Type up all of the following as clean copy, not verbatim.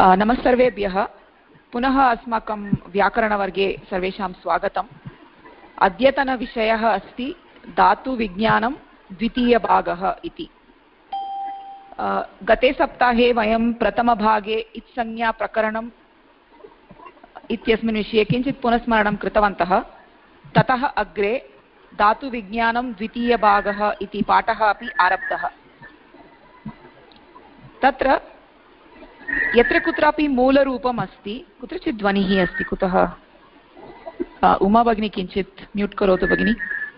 नमस्सर्वेभ्यः पुनः अस्माकं व्याकरणवर्गे सर्वेषां स्वागतम्। अद्यतनविषयः अस्ति धातुविज्ञानं द्वितीयभागः इति। गते सप्ताहे वयं प्रथमभागे इत्संज्ञाप्रकरणम् इत्यस्मिन् विषये किञ्चित् पुनस्मरणं कृतवन्तः। ततः अग्रे धातुविज्ञानं द्वितीयभागः इति पाठः अपि आरब्धः। तत्र यत्र कुत्रापि मूलरूपम् अस्ति, कुत्रचित् ध्वनिः अस्ति, कुतः? उमा भगिनी किञ्चित् म्यूट् करोतु भगिनी।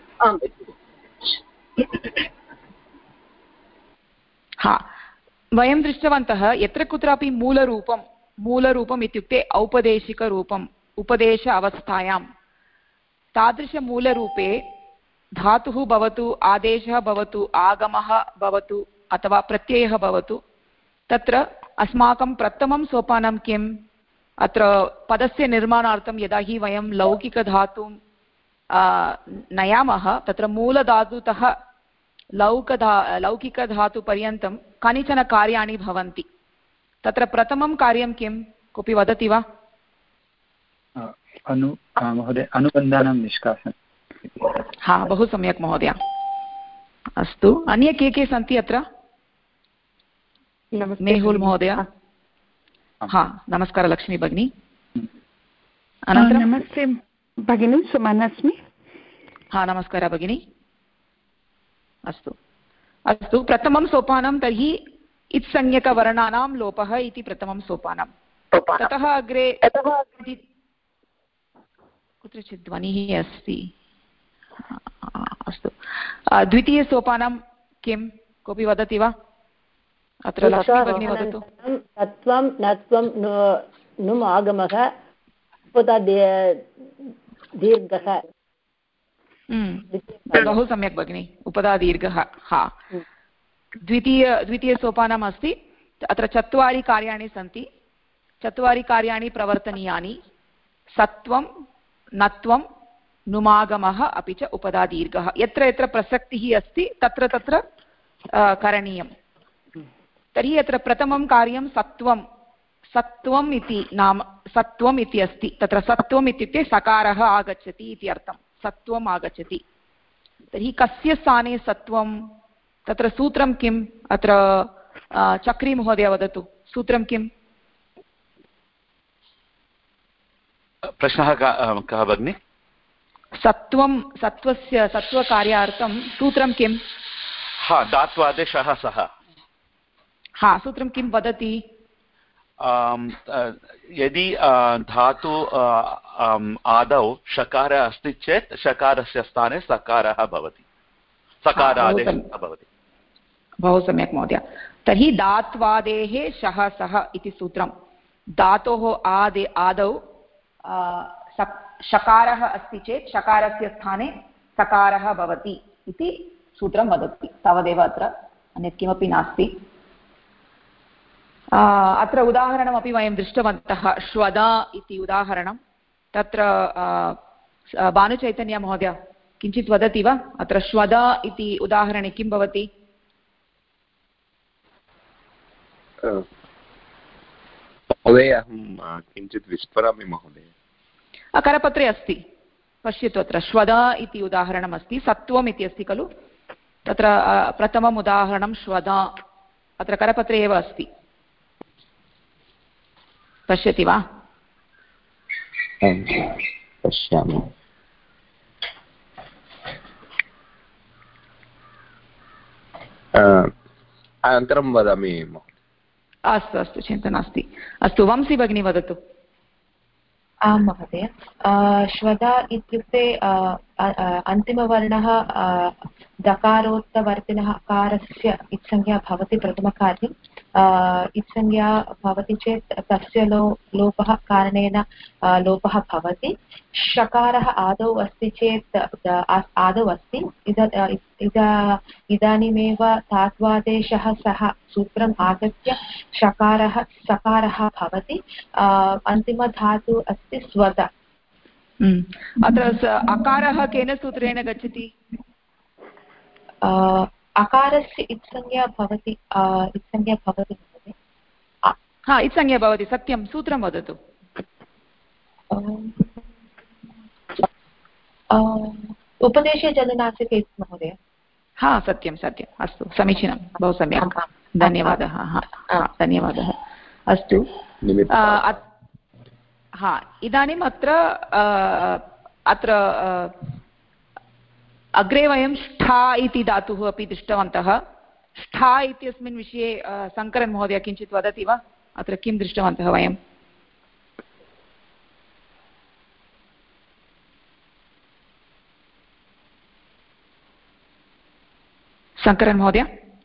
हा, वयं दृष्टवन्तः यत्र कुत्रापि मूलरूपम् इत्युक्ते औपदेशिकरूपम्, उपदेश अवस्थायां तादृशमूलरूपे धातुः भवतु, आदेशः भवतु, आगमः भवतु अथवा प्रत्ययः भवतु, तत्र अस्माकं प्रथमं सोपानं किम्? अत्र पदस्य निर्माणार्थं यदा हि वयं लौकिकधातुं नयामः, तत्र मूलधातुतः लौकिकधातुपर्यन्तं कानिचन कार्याणि भवन्ति। तत्र प्रथमं कार्यं किं? कोऽपि वदति वा? महोदय, अनुबन्धानां निष्कासनं। हा, बहु सम्यक् महोदय। अस्तु, अन्ये के सन्ति अत्र? मेहुल् महोदय। हा, नमस्कारः लक्ष्मी भगिनी। नमस्ते भगिनी, सुमना अस्मि। हा, नमस्कारः भगिनी। अस्तु अस्तु, प्रथमं सोपानं तर्हि इत्संज्ञकवर्णानां लोपः इति प्रथमं सोपानं। ततः अग्रे कुत्रचित् ध्वनिः अस्ति। अस्तु, द्वितीयसोपानं किं? कोऽपि वदति वा? अत्र लक्ष्मी भगिनी वदतु। तत्त्वं नत्वं नुम् आगमः दीर्घः। बहु सम्यक् भगिनी, उपदा दीर्घः। हा, द्वितीयसोपानम् अस्ति। अत्र 4 कार्याणि सन्ति। 4 कार्याणि प्रवर्तनीयानि: सत्वं, नत्वं, नुमागमः, अपि च उपदा दीर्घः। यत्र यत्र प्रसक्तिः अस्ति तत्र तत्र करणीयम्। तर्हि अत्र प्रथमं कार्यं सत्वम् इति नाम, सत्वम् इति अस्ति। तत्र सत्वम् इत्युक्ते सकारः आगच्छति इति अर्थं। सत्वम् आगच्छति। तर्हि कस्य स्थाने सत्वं? तत्र सूत्रं किम्? अत्र चक्री महोदय वदतु, सूत्रं किम्? प्रश्नः कः भगिनि? सत्वकार्यार्थं सूत्रं किम्? हा, धात्वादेशः सः। हा, सूत्रं किं वदति? यदि धातु आदौ शकारः अस्ति चेत् शकारस्य स्थाने सकारः भवति, सकारादेशः भवति। बहु सम्यक् महोदय। तर्हि धात्वादेः शः सः इति सूत्रं। धातोः आदौ शकारः अस्ति चेत् शकारस्य स्थाने सकारः भवति इति सूत्रं वदति। तावदेव, अत्र अन्यत् किमपि नास्ति। अत्र उदाहरणमपि वयं दृष्टवन्तः, श्वदा इति उदाहरणं। तत्र भानुचैतन्य महोदय किञ्चित् वदति वा? अत्र श्वदा इति उदाहरणे किं भवति? महोदय, अहं किञ्चित् विस्मरामि महोदय। करपत्रे अस्ति, पश्यतु। अत्र श्वदा इति उदाहरणम् अस्ति, सत्वम् इति अस्ति खलु। तत्र प्रथमम् उदाहरणं श्वदा, अत्र करपत्रे एव अस्ति। पश्यति वा? पश्यामि। अनन्तरं वदामि। अस्तु अस्तु, चिन्ता नास्ति। अस्तु, वंशी भगिनी वदतु। आं महोदय। श्वदा इत्युक्ते अन्तिमवर्णः दकारोक्तवर्तिनः अकारस्य इत्संज्ञा भवति प्रथमकार्यम्। इत्संज्ञा भवति चेत् तस्य लोपः कारणेन लोपः भवति। शकारः आदौ अस्ति चेत् आदौ अस्ति, इदानीमेव धात्वादेशः सः सूत्रम् आगत्य शकारः सकारः भवति। अन्तिमधातु अस्ति स्वदा। अत्र अकारः केन सूत्रेण गच्छति? अकारस्य इत्संज्ञा भवति हा इत्संज्ञा भवति सत्यं सूत्रं वदतु उपदेशे जलनासिके महोदय हा सत्यं सत्यम् अस्तु समीचीनं बहु सम्यक् धन्यवादः धन्यवादः अस्तु हा इदानीम् अत्र अग्रे वयं ष्ठा इति धातुः अपि दृष्टवन्तः ष्ठा इत्यस्मिन् विषये शङ्करन् महोदय किञ्चित् वदति वा अत्र किं दृष्टवन्तः वयं शङ्करन् महोदय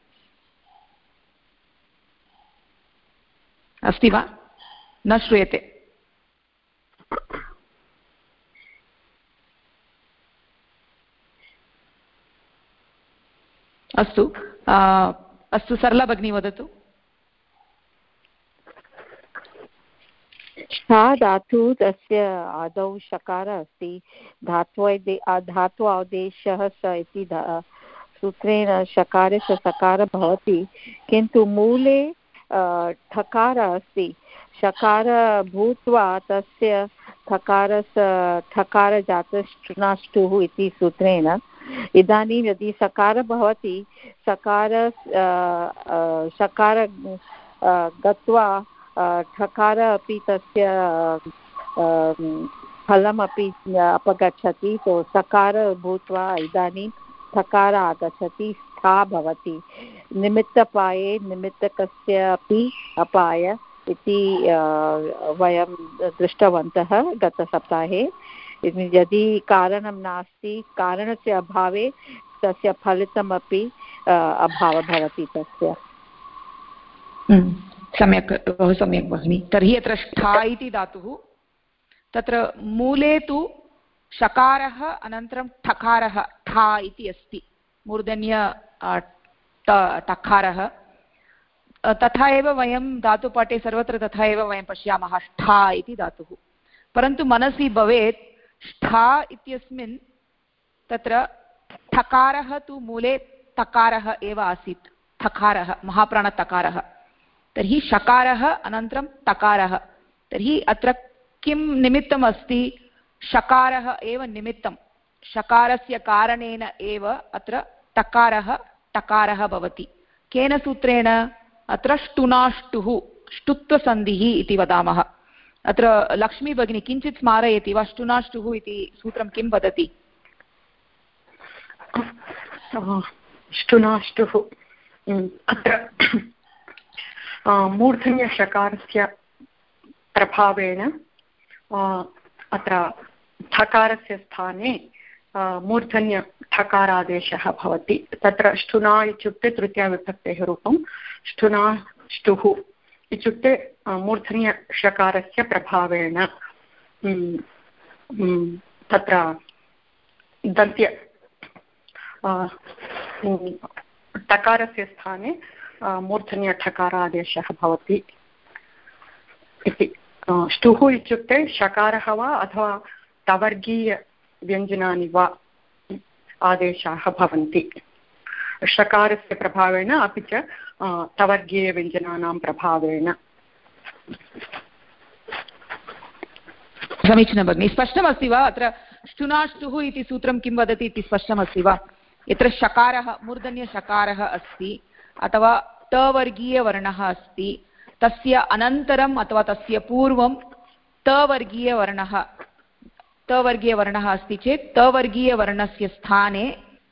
अस्ति वा न श्रूयते अस्तु अस्तु सरला भगिनी वदतु ष्ठा धातु तस्य आदौ शकारः अस्ति धातु आदेशः स इति सूत्रेण शकारस्य सकारः भवति किन्तु मूले ठकारः अस्ति शकार भूत्वा तस्य ठकार जातश्चुनाष्टुः इति सूत्रेण इदानीं यदि सकारः भवति सकार गत्वा ठकार अपि तस्य फलमपि अपगच्छति तो सकार भूत्वा इदानीं ठकार आगच्छति स्था भवति निमित्तपाये निमित्तकस्य अपि अपाय इति वयं दृष्टवन्तः गतसप्ताहे यदि कारणं नास्ति कारणस्य अभावे तस्य फलितमपि अभावः भवति तस्य सम्यक् बहु सम्यक् भगिनि तर्हि अत्र ष्ठा इति धातुः तत्र मूले तु शकारः अनन्तरं ठकारः ठा इति अस्ति मूर्धन्य टकारः तथा एव वयं धातुपाठे सर्वत्र तथा एव वयं पश्यामः ष्ठा इति धातुः परन्तु मनसि भवेत् ष्ठा इत्यस्मिन् तत्र ठकारः तु मूले तकारः एव आसीत् ठकारः महाप्राणतकारः तर्हि शकारः अनन्तरं तकारः तर्हि अत्र किं निमित्तम् अस्ति शकारः एव निमित्तं शकारस्य कारणेन एव अत्र टकारः टकारः भवति केन सूत्रेण अत्र ष्टुनाष्टुः ष्टुत्वसन्धिः इति वदामः अत्र लक्ष्मी भगिनी किञ्चित् स्मारयति वा ष्टुनाष्टुः इति सूत्रं किं वदति ष्टुनाष्टुः अत्र मूर्धन्यषकारस्य प्रभावेण अत्र ठकारस्य स्थाने मूर्धन्य ठकारादेशः भवति तत्र ष्ठुना इत्युक्ते तृतीयाविभक्तेः रूपं ष्ठुना ष्टुः इत्युक्ते मूर्धन्यषकारस्य प्रभावेण तत्र दन्त्य टकारस्य स्थाने मूर्धन्यठकारादेशः भवति इति ष्टुः इत्युक्ते शकारः वा अथवा तवर्गीयव्यञ्जनानि वा आदेशाः भवन्ति षकारस्य प्रभावेण अपि च तवर्गीयव्यञ्जनानां प्रभावेण समीचीनं भगिनि स्पष्टमस्ति वा अत्र ष्टुनाष्टुः इति सूत्रं किं वदति इति स्पष्टमस्ति वा यत्र शकारः मूर्धन्यशकारः अस्ति अथवा टवर्गीयवर्णः अस्ति तस्य अनन्तरम् अथवा तस्य पूर्वं तवर्गीयवर्णः अस्ति चेत् तवर्गीयवर्णस्य स्थाने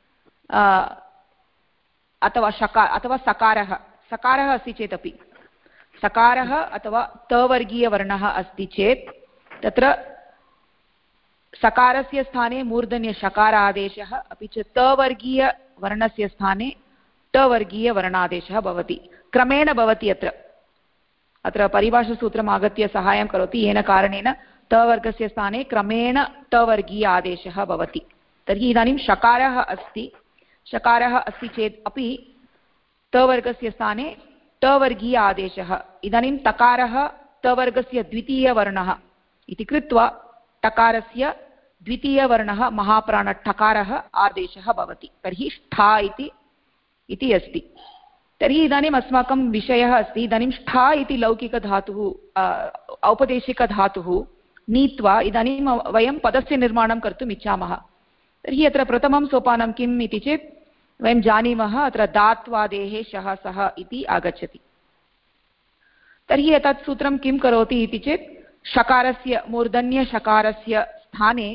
अथवा सकारः अस्ति चेदपि सकारः अथवा तवर्गीयवर्णः अस्ति चेत् तत्र सकारस्य स्थाने मूर्धन्यषकारादेशः अपि च तवर्गीयवर्णस्य स्थाने टवर्गीयवर्णादेशः भवति क्रमेण भवति अत्र परिभाषासूत्रम् आगत्य सहायं करोति येन कारणेन तवर्गस्य स्थाने क्रमेण टवर्गीय आदेशः भवति तर्हि इदानीं शकारः अस्ति चेत् अपि तवर्गस्य स्थाने टवर्गीय आदेशः इदानीं तकारः तवर्गस्य द्वितीयवर्णः इति कृत्वा टकारस्य द्वितीयवर्णः महाप्राणठकारः आदेशः भवति तर्हि ष्ठा इति अस्ति तर्हि इदानीम् अस्माकं विषयः अस्ति इदानीं ष्ठा इति लौकिकधातुः औपदेशिकधातुः नीत्वा इदानीं वयं पदस्य निर्माणं कर्तुम् इच्छामः। तर्हि अत्र प्रथमं सोपानं किम् इति चेत् वयं जानीमः अत्र दात्वादेः शः सः इति आगच्छति। तर्हि एतत् सूत्रं किं करोति इति चेत् शकारस्य मूर्धन्यशकारस्य स्थाने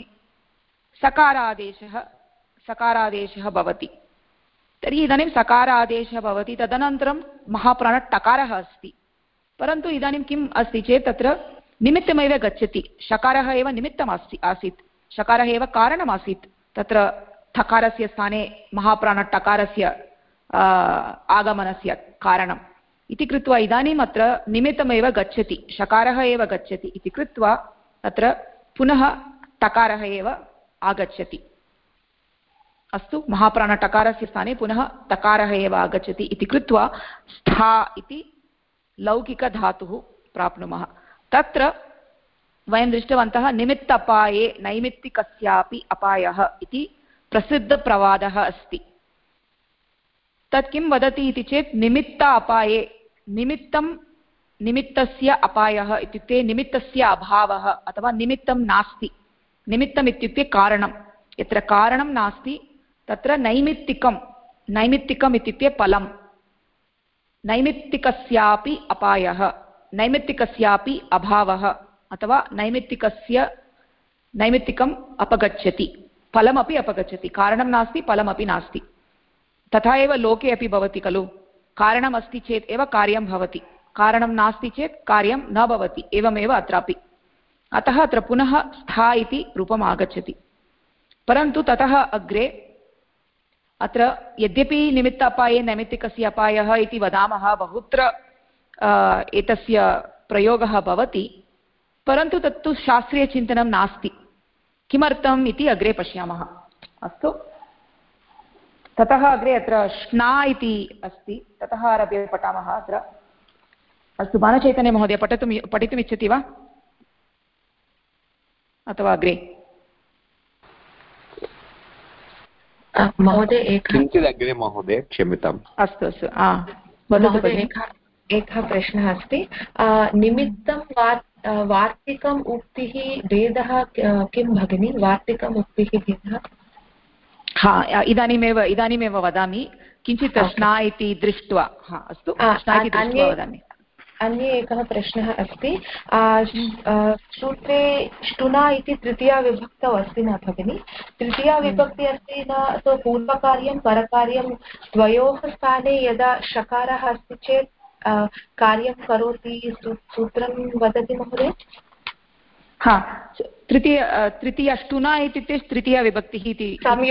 सकारादेशः भवति। तर्हि इदानीं सकारादेशः भवति, तदनन्तरं महाप्राणटकारः अस्ति, परन्तु इदानीं किम् अस्ति चेत् तत्र निमित्तमेव गच्छति। शकारः एव निमित्तम् आसीत्, शकारः एव कारणमासीत् तत्र ठकारस्य स्थाने महाप्राणटकारस्य आगमनस्य कारणम् इति कृत्वा इदानीम् अत्र निमित्तमेव गच्छति, शकारः एव गच्छति इति कृत्वा तत्र पुनः टकारः एव आगच्छति। अस्तु, महाप्राणटकारस्य स्थाने पुनः टकारः एव आगच्छति इति कृत्वा स्था इति लौकिकधातुः प्राप्नुमः। तत्र वयं दृष्टवन्तः निमित्त अपाये नैमित्तिकस्यापि अपायः इति प्रसिद्धप्रवादः अस्ति। तत् किं वदति इति चेत् निमित्त अपाये, निमित्तस्य अपायः इत्युक्ते निमित्तस्य अभावः अथवा निमित्तं नास्ति। निमित्तम् इत्युक्ते कारणं, यत्र कारणं नास्ति तत्र नैमित्तिकम् इत्युक्ते फलं। नैमित्तिकस्यापि अपायः, नैमित्तिकस्यापि अभावः अथवा नैमित्तिकम् अपगच्छति, फलमपि अपगच्छति। कारणं नास्ति, फलमपि नास्ति। तथा एव लोके अपि भवति खलु, कारणम् अस्ति चेत् एव कार्यं भवति, कारणं नास्ति चेत् कार्यं न भवति, एवमेव अत्रापि। अतः अत्र पुनः स्था इति रूपम् आगच्छति। परन्तु ततः अग्रे अत्र यद्यपि निमित्त अपाये नैमित्तिकस्य अपायः इति वदामः, बहुत्र एतस्य प्रयोगः भवति, परन्तु तत्तु शास्त्रीयचिन्तनं नास्ति। किमर्थम् इति अग्रे पश्यामः। अस्तु, ततः अग्रे अत्र श्ना इति अस्ति, ततः आरभ्य पठामः अत्र। अस्तु, बाणचैतन्यमहोदय पठितुमिच्छति वा अथवा अग्रे? महोदय किञ्चित् अग्रे महोदय, क्षम्यताम्। अस्तु अस्तु, वदतु भगिनि। एकः प्रश्नः अस्ति, निमित्तं वार्तिकम् उक्तिः भेदः किं भगिनि? वार्तिकम् उक्तिः भेदः? इदानीमेव वदामि, किञ्चित् श्ना इति दृष्ट्वा। अस्तु, श्ना इति दृष्ट्वा वदामि। अन्ये एकः प्रश्नः अस्ति, सूत्रे ष्टुना इति तृतीया विभक्तौ अस्ति न भगिनि? तृतीया विभक्ति अस्ति न, तो पूर्वकार्यं परकार्यं द्वयोः स्थाने यदा शकारः अस्ति चेत् कार्यं करोति सूत्रं वदति महोदय? तृतीय ष्टुना इत्युक्ते तृतीया विभक्तिः इति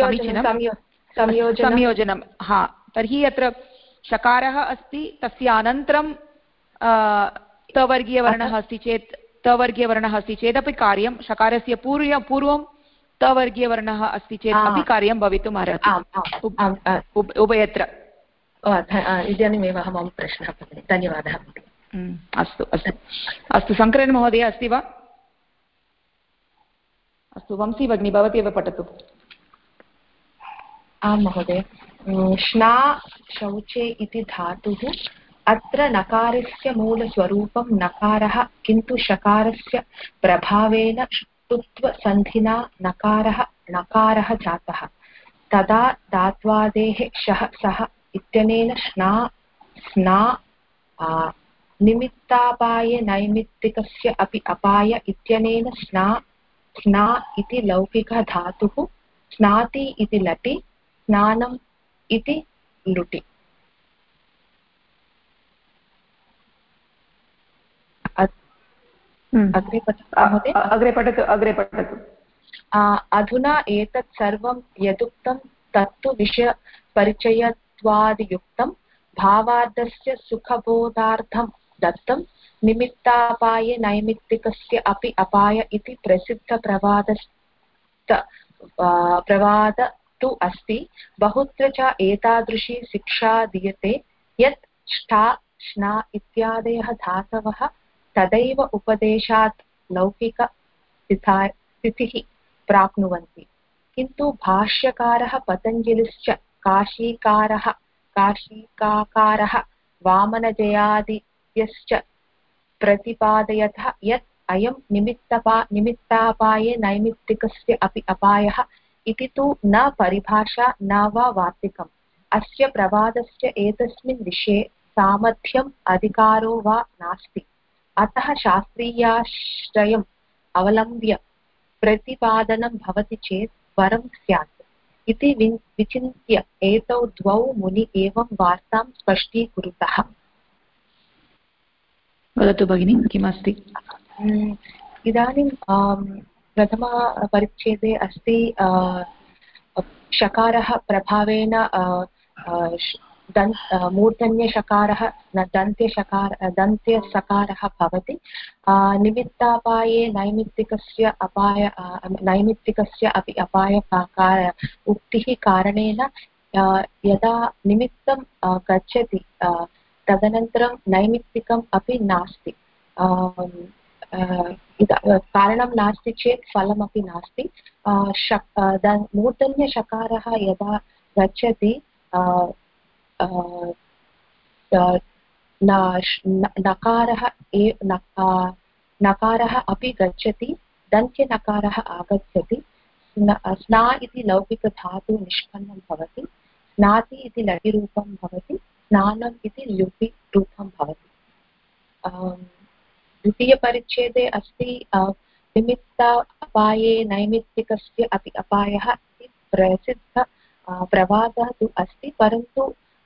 संयोजनं। तर्हि अत्र शकारः अस्ति, तस्य अनन्तरं तवर्गीयवर्णः अस्ति चेदपि कार्यं, शकारस्य पूर्वं तवर्गीयवर्णः अस्ति चेत् अपि कार्यं भवितुम् अर्हति उभयत्र। इदानीमेव मम प्रश्नः भगिनि, धन्यवादः। अस्तु अस्तु अस्तु, शङ्करन् महोदय अस्ति वा? अस्तु, वंशी भगिनी भवती एव पठतु। आं महोदय। श्ना शौचे इति धातुः, अत्र नकारस्य मूलस्वरूपं नकारः, किन्तु शकारस्य प्रभावेन ष्टुत्वसन्धिना नकारः जातः। तदा धात्वादेः शः सः इत्यनेन स्ना निमित्तापाये नैमित्तिकस्य अपि अपाय इत्यनेन स्ना इति लौकिकधातुः, स्नाति इति लटि, स्नानम् इति लुटि। अग्रे पठतु। अधुना एतत् सर्वं यदुक्तं तत्तु विषयपरिचयत्वादियुक्तं, भावार्थस्य सुखबोधार्थं दत्तं, निमित्तापाये नैमित्तिकस्य अपि अपाय इति प्रसिद्धप्रवाद तु अस्ति। बहुत्र च एतादृशी शिक्षा दीयते यत् ष्ठा श्ना इत्यादयः धातवः तदैव उपदेशात् लौकिकस्थितिः प्राप्नुवन्ति, किन्तु भाष्यकारः पतञ्जलिश्च काशीकारः काशीकाकारः वामनजयादित्यश्च प्रतिपादयतः यत् अयं निमित्तापाये नैमित्तिकस्य अपि अपायः इति तु न परिभाषा न वा वार्तिकम् अस्य प्रवादस्य एतस्मिन् विषये सामर्थ्यम् अधिकारो वा नास्ति अतः शास्त्रीयाश्रयम् अवलम्ब्य प्रतिपादनं भवति चेत् वरं स्यात् इति विचिन्त्य एतौ द्वौ मुनि एवं वार्तां स्पष्टीकुरुतः। वदतु भगिनी किमस्ति? इदानीं प्रथमपरिच्छेदे अस्ति शकारः प्रभावेन मूर्धन्यशकारः दन्त्यसकारः भवति निमित्तापाये नैमित्तिकस्य अपि अपायकार उक्तिः कारणेन यदा निमित्तं गच्छति तदनन्तरं नैमित्तिकम् अपि नास्ति कारणं नास्ति चेत् फलमपि नास्ति मूर्धन्यशकारः यदा गच्छति नकारः अपि गच्छति दन्त्यनकारः आगच्छति स्ना इति लौकिकधातु निष्पन्नं भवति स्नाति इति लघिरूपं भवति स्नानम् इति ल्युटि रूपं भवति। द्वितीयपरिच्छेदे अस्ति निमित्तापाये नैमित्तिकस्य अपि अपायः इति प्रसिद्ध प्रवादः तु अस्ति परन्तु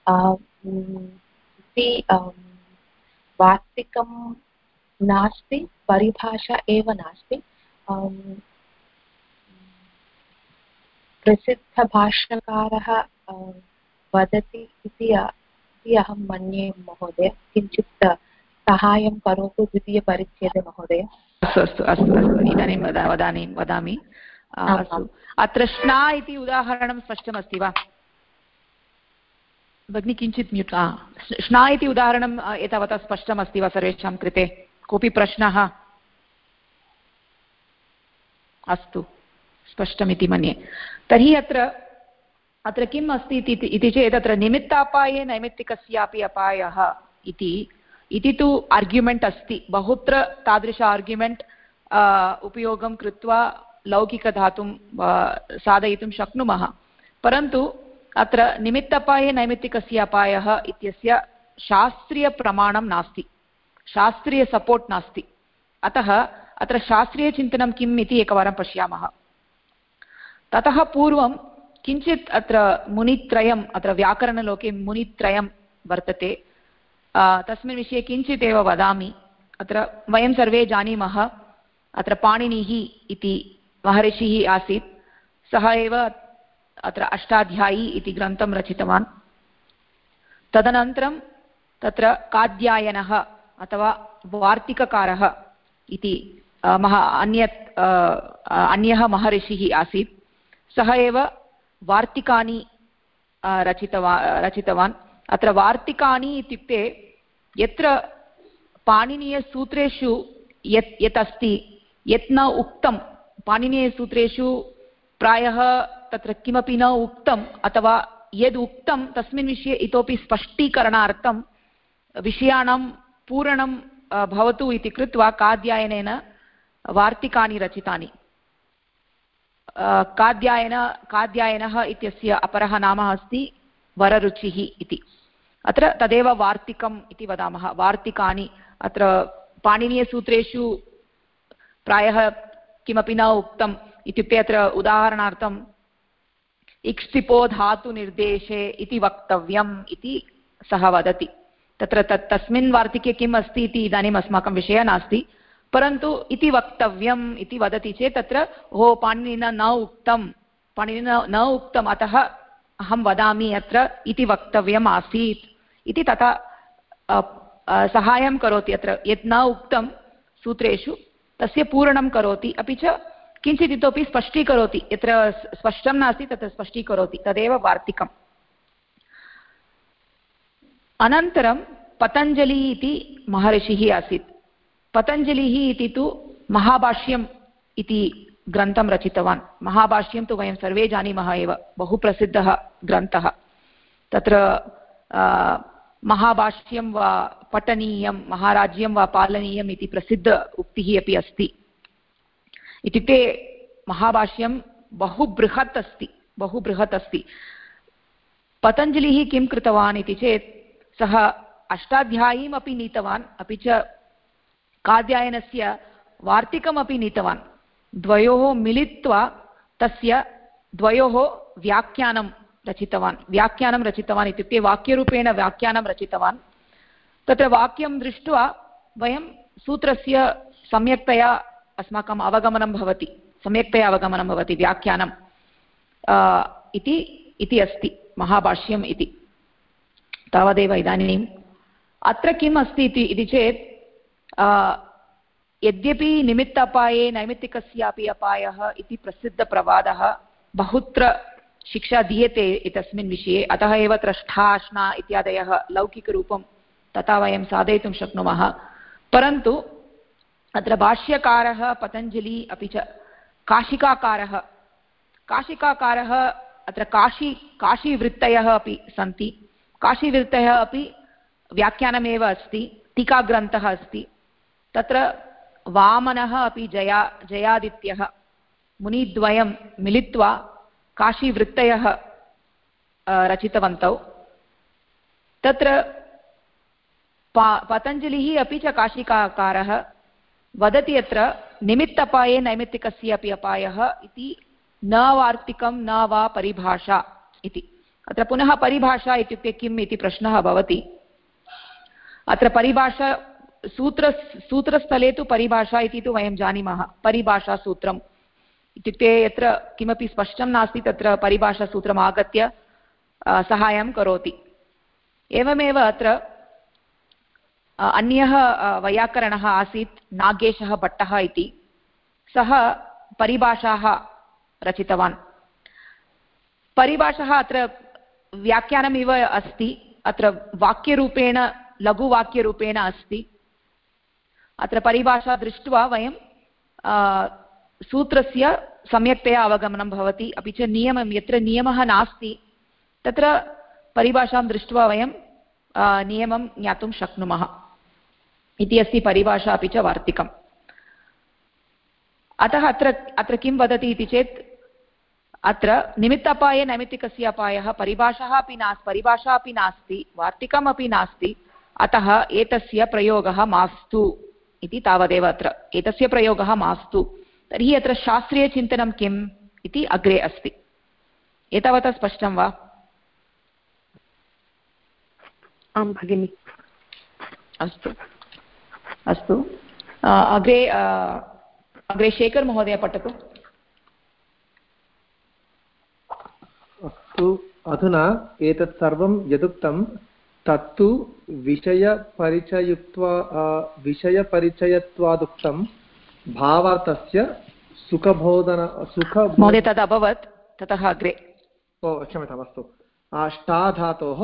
वार्तिकं नास्ति परिभाषा एव नास्ति प्रसिद्धभाष्यकारः वदति इति अहं मन्ये महोदय किञ्चित् साहाय्यं करोतु द्वितीयपरिच्छेदे महोदय। अस्तु अस्तु अस्तु अस्तु इदानीं वदामि अस्तु अत्र श्ना इति उदाहरणं स्पष्टमस्ति वा भगिनी किञ्चित् म्यूट् श्ना इति उदाहरणम् एतावता स्पष्टमस्ति वा सर्वेषां कृते कोऽपि प्रश्नः? अस्तु स्पष्टमिति मन्ये। तर्हि अत्र किम् अस्ति इति चेत् अत्र निमित्तापाये नैमित्तिकस्यापि अपायः इति तु आर्ग्युमेण्ट् अस्ति बहुत्र तादृश आर्ग्युमेण्ट् उपयोगं कृत्वा लौकिकधातुं साधयितुं शक्नुमः परन्तु अत्र निमित्तपाये नैमित्तिकस्य अपायः इत्यस्य शास्त्रीयप्रमाणं नास्ति शास्त्रीय सपोर्ट् नास्ति अतः अत्र शास्त्रीयचिन्तनं किम् इति एकवारं पश्यामः। ततः पूर्वं किञ्चित् अत्र मुनित्रयम् अत्र व्याकरणलोके मुनित्रयं वर्तते तस्मिन् विषये किञ्चित् एव वदामि। अत्र वयं सर्वे जानीमः अत्र पाणिनिः इति महर्षिः आसीत् सः एव अत्र अष्टाध्यायी इति ग्रन्थं रचितवान्। तदनन्तरं तत्र कात्यायनः अथवा वार्तिककारः इति अन्यः महर्षिः आसीत् सः एव वार्तिकानि रचितवान्। अत्र वार्तिकानि इत्युक्ते यत्र पाणिनीयसूत्रेषु यत् अस्ति यत् न उक्तं पाणिनीयसूत्रेषु प्रायः तत्र किमपि न उक्तम् अथवा यद् उक्तं तस्मिन् विषये इतोपि स्पष्टीकरणार्थं विषयाणां पूरणं भवतु इति कृत्वा कात्यायनेन वार्तिकानि रचितानि। कात्यायनः इत्यस्य अपरः नाम अस्ति वररुचिः इति। अत्र तदेव वार्तिकम् इति वदामः वार्तिकानि। अत्र पाणिनीयसूत्रेषु प्रायः किमपि न उक्तम् इत्युक्ते अत्र उदाहरणार्थम् इक्ष्टिपो धातुनिर्देशे इति वक्तव्यम् इति सः वदति। तत्र तस्मिन् वार्तिके किम् अस्ति इति इदानीम् अस्माकं विषयः नास्ति परन्तु इति वक्तव्यम् इति वदति चेत् तत्र पाणिनिना न उक्तम् अतः अहं वदामि अत्र इति वक्तव्यम् आसीत् इति तथा सहायं करोति। अत्र यत् न उक्तं सूत्रेषु तस्य पूरणं करोति अपि च किञ्चित् इतोपि स्पष्टीकरोति यत्र स्पष्टं नास्ति तत्र स्पष्टीकरोति तदेव वार्तिकम्। अनन्तरं पतञ्जलिः इति महर्षिः आसीत्। पतञ्जलिः इति तु महाभाष्यम् इति ग्रन्थं रचितवान्। महाभाष्यं तु वयं सर्वे जानीमः एव बहुप्रसिद्धः ग्रन्थः। तत्र महाभाष्यं वा पठनीयं महाराज्यं वा पालनीयम् इति प्रसिद्ध उक्तिः अपि अस्ति। इत्युक्ते महाभाष्यं बहु बृहत् अस्ति। पतञ्जलिः किं कृतवान् इति चेत् सः अष्टाध्यायीम् अपि नीतवान्, अपि च कात्यायनस्य वार्तिकमपि नीतवान्। द्वयोः मिलित्वा तस्य द्वयोः व्याख्यानं रचितवान् इत्युक्ते वाक्यरूपेण व्याख्यानं रचितवान्। तत्र वाक्यं दृष्ट्वा वयं सूत्रस्य सम्यक्तया अस्माकम् अवगमनं भवति व्याख्यानं इति अस्ति महाभाष्यम् इति। तावदेव। इदानीम् अत्र किम् अस्ति इति चेत् यद्यपि निमित्तापाये नैमित्तिकस्यापि अपायः इति प्रसिद्धप्रवादः बहुत्र शिक्षा दीयते एतस्मिन् विषये, अतः एव अत्र ष्ठा श्ना इत्यादयः लौकिकरूपं तथा वयं साधयितुं शक्नुमः। परन्तु अत्र भाष्यकारः पतञ्जलि अपि च काशिकाकारः अत्र काशीवृत्तयः अपि सन्ति। काशीवृत्तयः अपि व्याख्यानमेव अस्ति, टीकाग्रन्थः अस्ति। तत्र वामनः अपि जयादित्यः मुनिद्वयं मिलित्वा काशीवृत्तयः रचितवन्तौ। तत्र पतञ्जलिः अपि च काशिकाकारः वदति अत्र निमित्तपाये नैमित्तिकस्य अपि अपायः इति न वार्तिकं न वा परिभाषा इति। अत्र पुनः परिभाषा इत्युक्ते किम् इति प्रश्नः भवति। अत्र परिभाषा सूत्रस्थले तु परिभाषा इति तु वयं जानीमः, परिभाषासूत्रम् इत्युक्ते यत्र किमपि स्पष्टं नास्ति तत्र परिभाषासूत्रम् आगत्य सहायं करोति। एवमेव अत्र अन्यः वैयाकरणः आसीत् नागेशः भट्टः इति। सः परिभाषाः रचितवान्। परिभाषः अत्र व्याख्यानमिव अस्ति, अत्र वाक्यरूपेण लघुवाक्यरूपेण अस्ति। अत्र परिभाषा दृष्ट्वा वयं सूत्रस्य सम्यक्तया अवगमनं भवति, अपि च नियमं यत्र नियमः नास्ति तत्र परिभाषां दृष्ट्वा वयं नियमं ज्ञातुं शक्नुमः इति अस्ति परिभाषा अपि च वार्तिकम्। अतः अत्र किं वदति इति चेत् अत्र निमित्तापाये नैमित्तिकस्य अपायः परिभाषा अपि नास्ति, वार्तिकमपि नास्ति, अतः एतस्य प्रयोगः मास्तु इति तावदेव। अत्र एतस्य प्रयोगः मास्तु। तर्हि अत्र शास्त्रीयचिन्तनं किम् इति अग्रे अस्ति। एतावता स्पष्टं वा? आं भगिनि। अस्तु अग्रे शेखर महोदय पठतु। अस्तु, अधुना एतत् सर्वं यदुक्तं तत्तु विषयपरिचयत्वादुक्तं भावार्थस्य महोदय तद् अभवत्, ततः अग्रे। क्षम्यताम्। अस्तु, ष्टाधातोः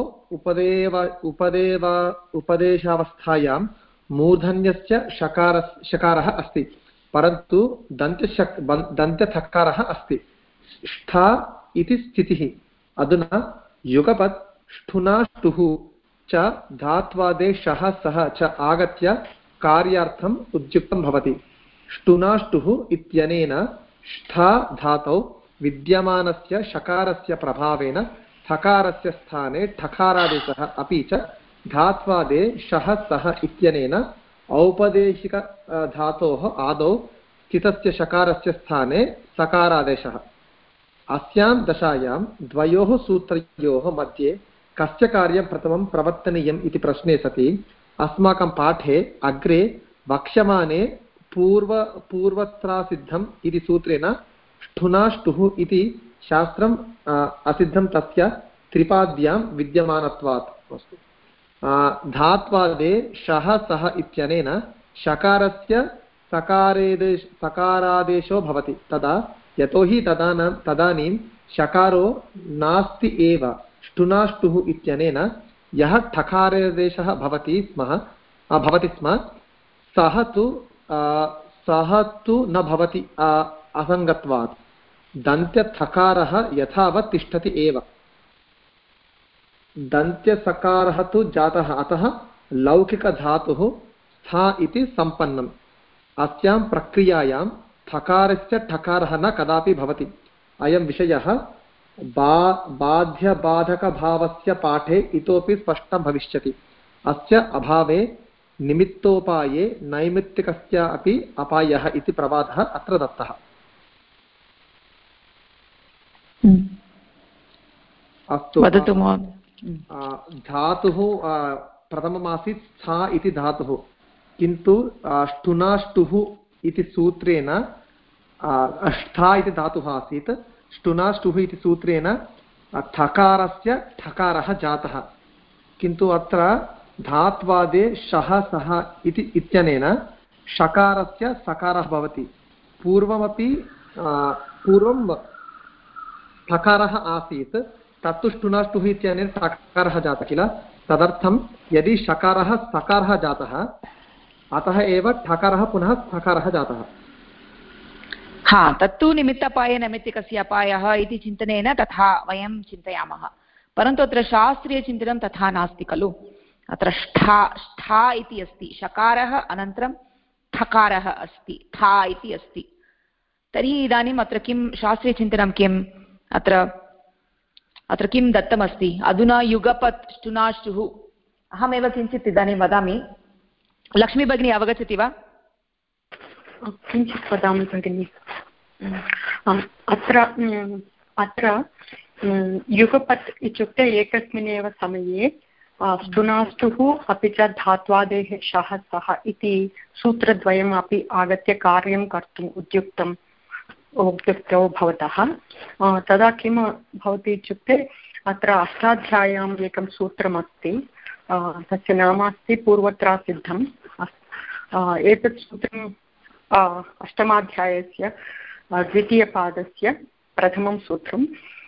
उपदेशावस्थायां मूर्धन्यस्य शकारः अस्ति, परन्तु दन्त्यथकारः अस्ति। ष्ठा इति स्थितिः। अधुना युगपत् ष्ठुनाष्टुः च धात्वादे शः सः च आगत्य कार्यार्थम् उद्युक्तं भवति। ष्ठुनाष्टुः इत्यनेन ष्ठा धातौ विद्यमानस्य शकारस्य प्रभावेन थकारस्य स्थाने ठकारादेशः अपि च धात्वादे शः सः इत्यनेन औपदेशिक धातोः आदौ स्थितस्य शकारस्य स्थाने सकारादेशः। अस्यां दशायां द्वयोः सूत्रयोः मध्ये कस्य कार्यं प्रथमं प्रवर्तनीयम् इति प्रश्ने सति अस्माकं पाठे अग्रे वक्ष्यमाणे पूर्वत्रासिद्धम् इति सूत्रेण ष्ठुनाष्टुः इति शास्त्रम् असिद्धं तस्य त्रिपाद्यां विद्यमानत्वात्। अस्तु, धात्वादे शः सः इत्यनेन शकारस्य सकारादेशो भवति। तदा यतोहि तदानीं शकारो नास्ति एव, ष्ठुनाष्टुः इत्यनेन यः ठकारादेशः भवति स्म सः तु न भवति असङ्गत्वात्। दन्त्यथकारः यथावत् तिष्ठति एव। दन्त्यसकारः तु जातः, अतः लौकिकधातुः स्था इति सम्पन्नम्। अस्यां प्रक्रियायां थकारस्य ठकारः न कदापि भवति। अयं विषयः बाध्यबाधकभावस्य पाठे इतोपि स्पष्टं भविष्यति। अस्य अभावे निमित्तोपाये नैमित्तिकस्य अपि अपायः इति प्रवादः अत्र दत्तः। अस्तु, वदतु। धातुः प्रथममासीत् स्था इति धातुः, किन्तु ष्टुनाष्टुः इति सूत्रेण स्था इति धातुः आसीत्, ष्टुनाष्टुः इति सूत्रेण ठकारस्य ठकारः जातः, किन्तु अत्र धात्वादे शः सः इति इत्यनेन षकारस्य सकारः भवति। पूर्वं ठकारः आसीत्, तत्तु ष्टुनाष्टुः इत्यनेन ठकारः जातः किल, तदर्थं यदि षकारः सकारः जातः अतः एव ठकारः पुनः सकारः जातः। हा, तत्तु निमित्तपाये नैमित्तिकस्य अपायः इति चिन्तनेन तथा वयं चिन्तयामः, परन्तु अत्र शास्त्रीयचिन्तनं तथा नास्ति खलु। अत्रष्ठा इति अस्ति, षकारः अनन्तरं ठकारः अस्ति, ठा इति अस्ति। तर्हि इदानीम् अत्र किं शास्त्रीयचिन्तनं किम्, अत्र किं दत्तमस्ति? अधुना युगपत् ष्टुनाष्टुः, अहमेव किञ्चित् इदानीं वदामि। लक्ष्मी भगिनी अवगच्छति वा? किञ्चित् वदामि भगिनि। अत्र युगपत् इत्युक्ते एकस्मिन्नेव समये ष्टुनाष्टुः अपि च धात्वादेः शः सः इति सूत्रद्वयम् अपि आगत्य कार्यं कर्तुम् उद्युक्तौ भवतः। तदा किं भवति इत्युक्ते अत्र अष्टाध्याय्याम् एकं सूत्रमस्ति, तस्य नाम अस्ति पूर्वत्रासिद्धम्। एतत् सूत्रम् अष्टमाध्यायस्य द्वितीयपादस्य प्रथमं सूत्रं।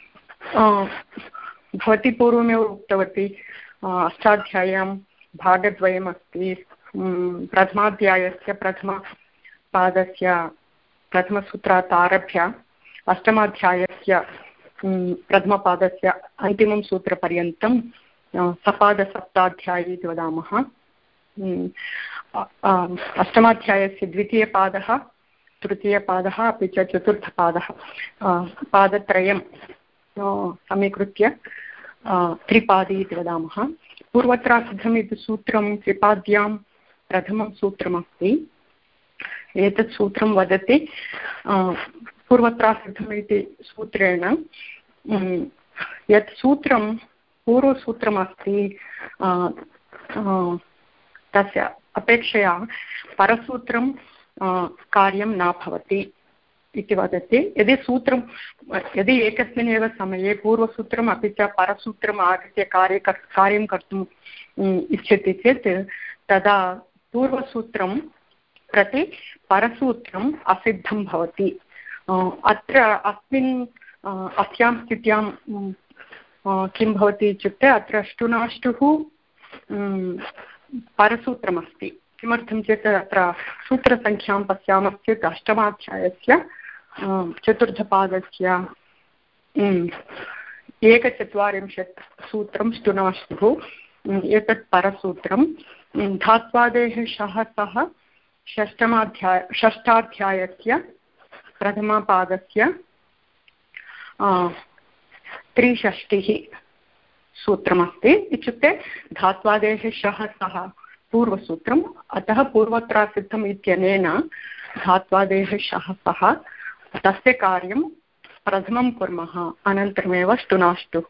भवती पूर्वमेव उक्तवती अष्टाध्याय्यां भागद्वयमस्ति। प्रथमाध्यायस्य प्रथमपादस्य प्रथमसूत्रात् आरभ्य अष्टमाध्यायस्य प्रथमपादस्य अन्तिमं सूत्रपर्यन्तं सपादसप्ताध्यायी इति वदामः। अष्टमाध्यायस्य द्वितीयपादः, तृतीयपादः अपि च चतुर्थपादः, पादत्रयं समीकृत्य त्रिपादी इति वदामः। पूर्वत्रासिद्धम् इति सूत्रं त्रिपाद्यां प्रथमं सूत्रमस्ति। एतत् सूत्रं वदति पूर्वत्रासिद्धम् इति सूत्रेण यत् सूत्रं पूर्वसूत्रमस्ति तस्य अपेक्षया परसूत्रं कार्यं न भवति इति वदति। यदि एकस्मिन् एव समये पूर्वसूत्रम् अपि च परसूत्रम् आगत्य कार्यं कर्तुम् इच्छति चेत् तदा पूर्वसूत्रं प्रति परसूत्रम् असिद्धं भवति। अत्र अस्यां स्थित्यां किं भवति इत्युक्ते अत्र ष्टुनाष्टुः परसूत्रमस्ति। किमर्थं चेत् अत्र सूत्रसङ्ख्यां पश्यामश्चेत् अष्टमाध्यायस्य चतुर्थपादस्य 140 सूत्रं ष्टुनाष्टुः, एतत् परसूत्रं। धात्वादेः शः सः षष्ठाध्यायस्य प्रथमपादस्य 63 सूत्रमस्ति। इत्युक्ते धात्वादेः शः सः पूर्वसूत्रम्, अतः पूर्वत्रासिद्धम् इत्यनेन धात्वादेः शः सः तस्य कार्यं प्रथमं कुर्मः, अनन्तरमेव ष्टुनाष्टुः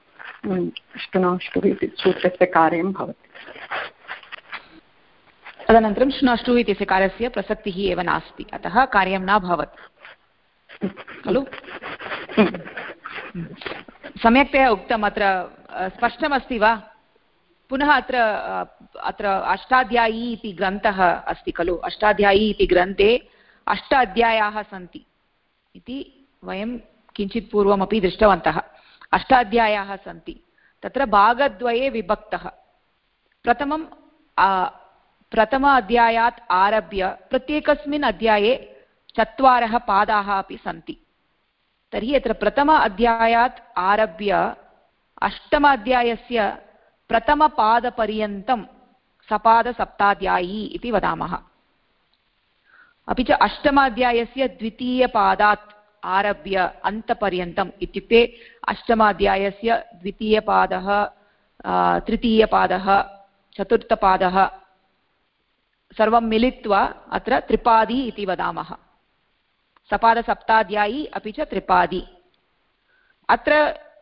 इति सूत्रस्य कार्यं भवति। तदनन्तरं ष्टुनाष्टुः इत्यस्य कार्यस्य प्रसक्तिः एव नास्ति, अतः कार्यं न भवति खलु। सम्यक्तया उक्तम्। अत्र स्पष्टमस्ति वा? पुनः अत्र अष्टाध्यायी इति ग्रन्थः अस्ति खलु। अष्टाध्यायी इति ग्रन्थे 8 अध्यायाः सन्ति इति वयं किञ्चित् पूर्वमपि दृष्टवन्तः। 8 अध्यायाः सन्ति, तत्र भागद्वये विभक्तः। प्रथम अध्यायात् आरभ्य प्रत्येकस्मिन् अध्याये 4 पादाः अपि सन्ति। तर्हि अत्र प्रथम अध्यायात् आरभ्य अष्टमाध्यायस्य प्रथमपादपर्यन्तं सपादसप्ताध्यायी इति वदामः। अपि च अष्टमाध्यायस्य द्वितीयपादात् आरभ्य अन्तपर्यन्तम् इत्युक्ते अष्टमाध्यायस्य द्वितीयपादः, तृतीयपादः, चतुर्थपादः सर्वं मिलित्वा अत्र त्रिपादी इति वदामः। सपादसप्ताध्यायी अपि च त्रिपादी। अत्र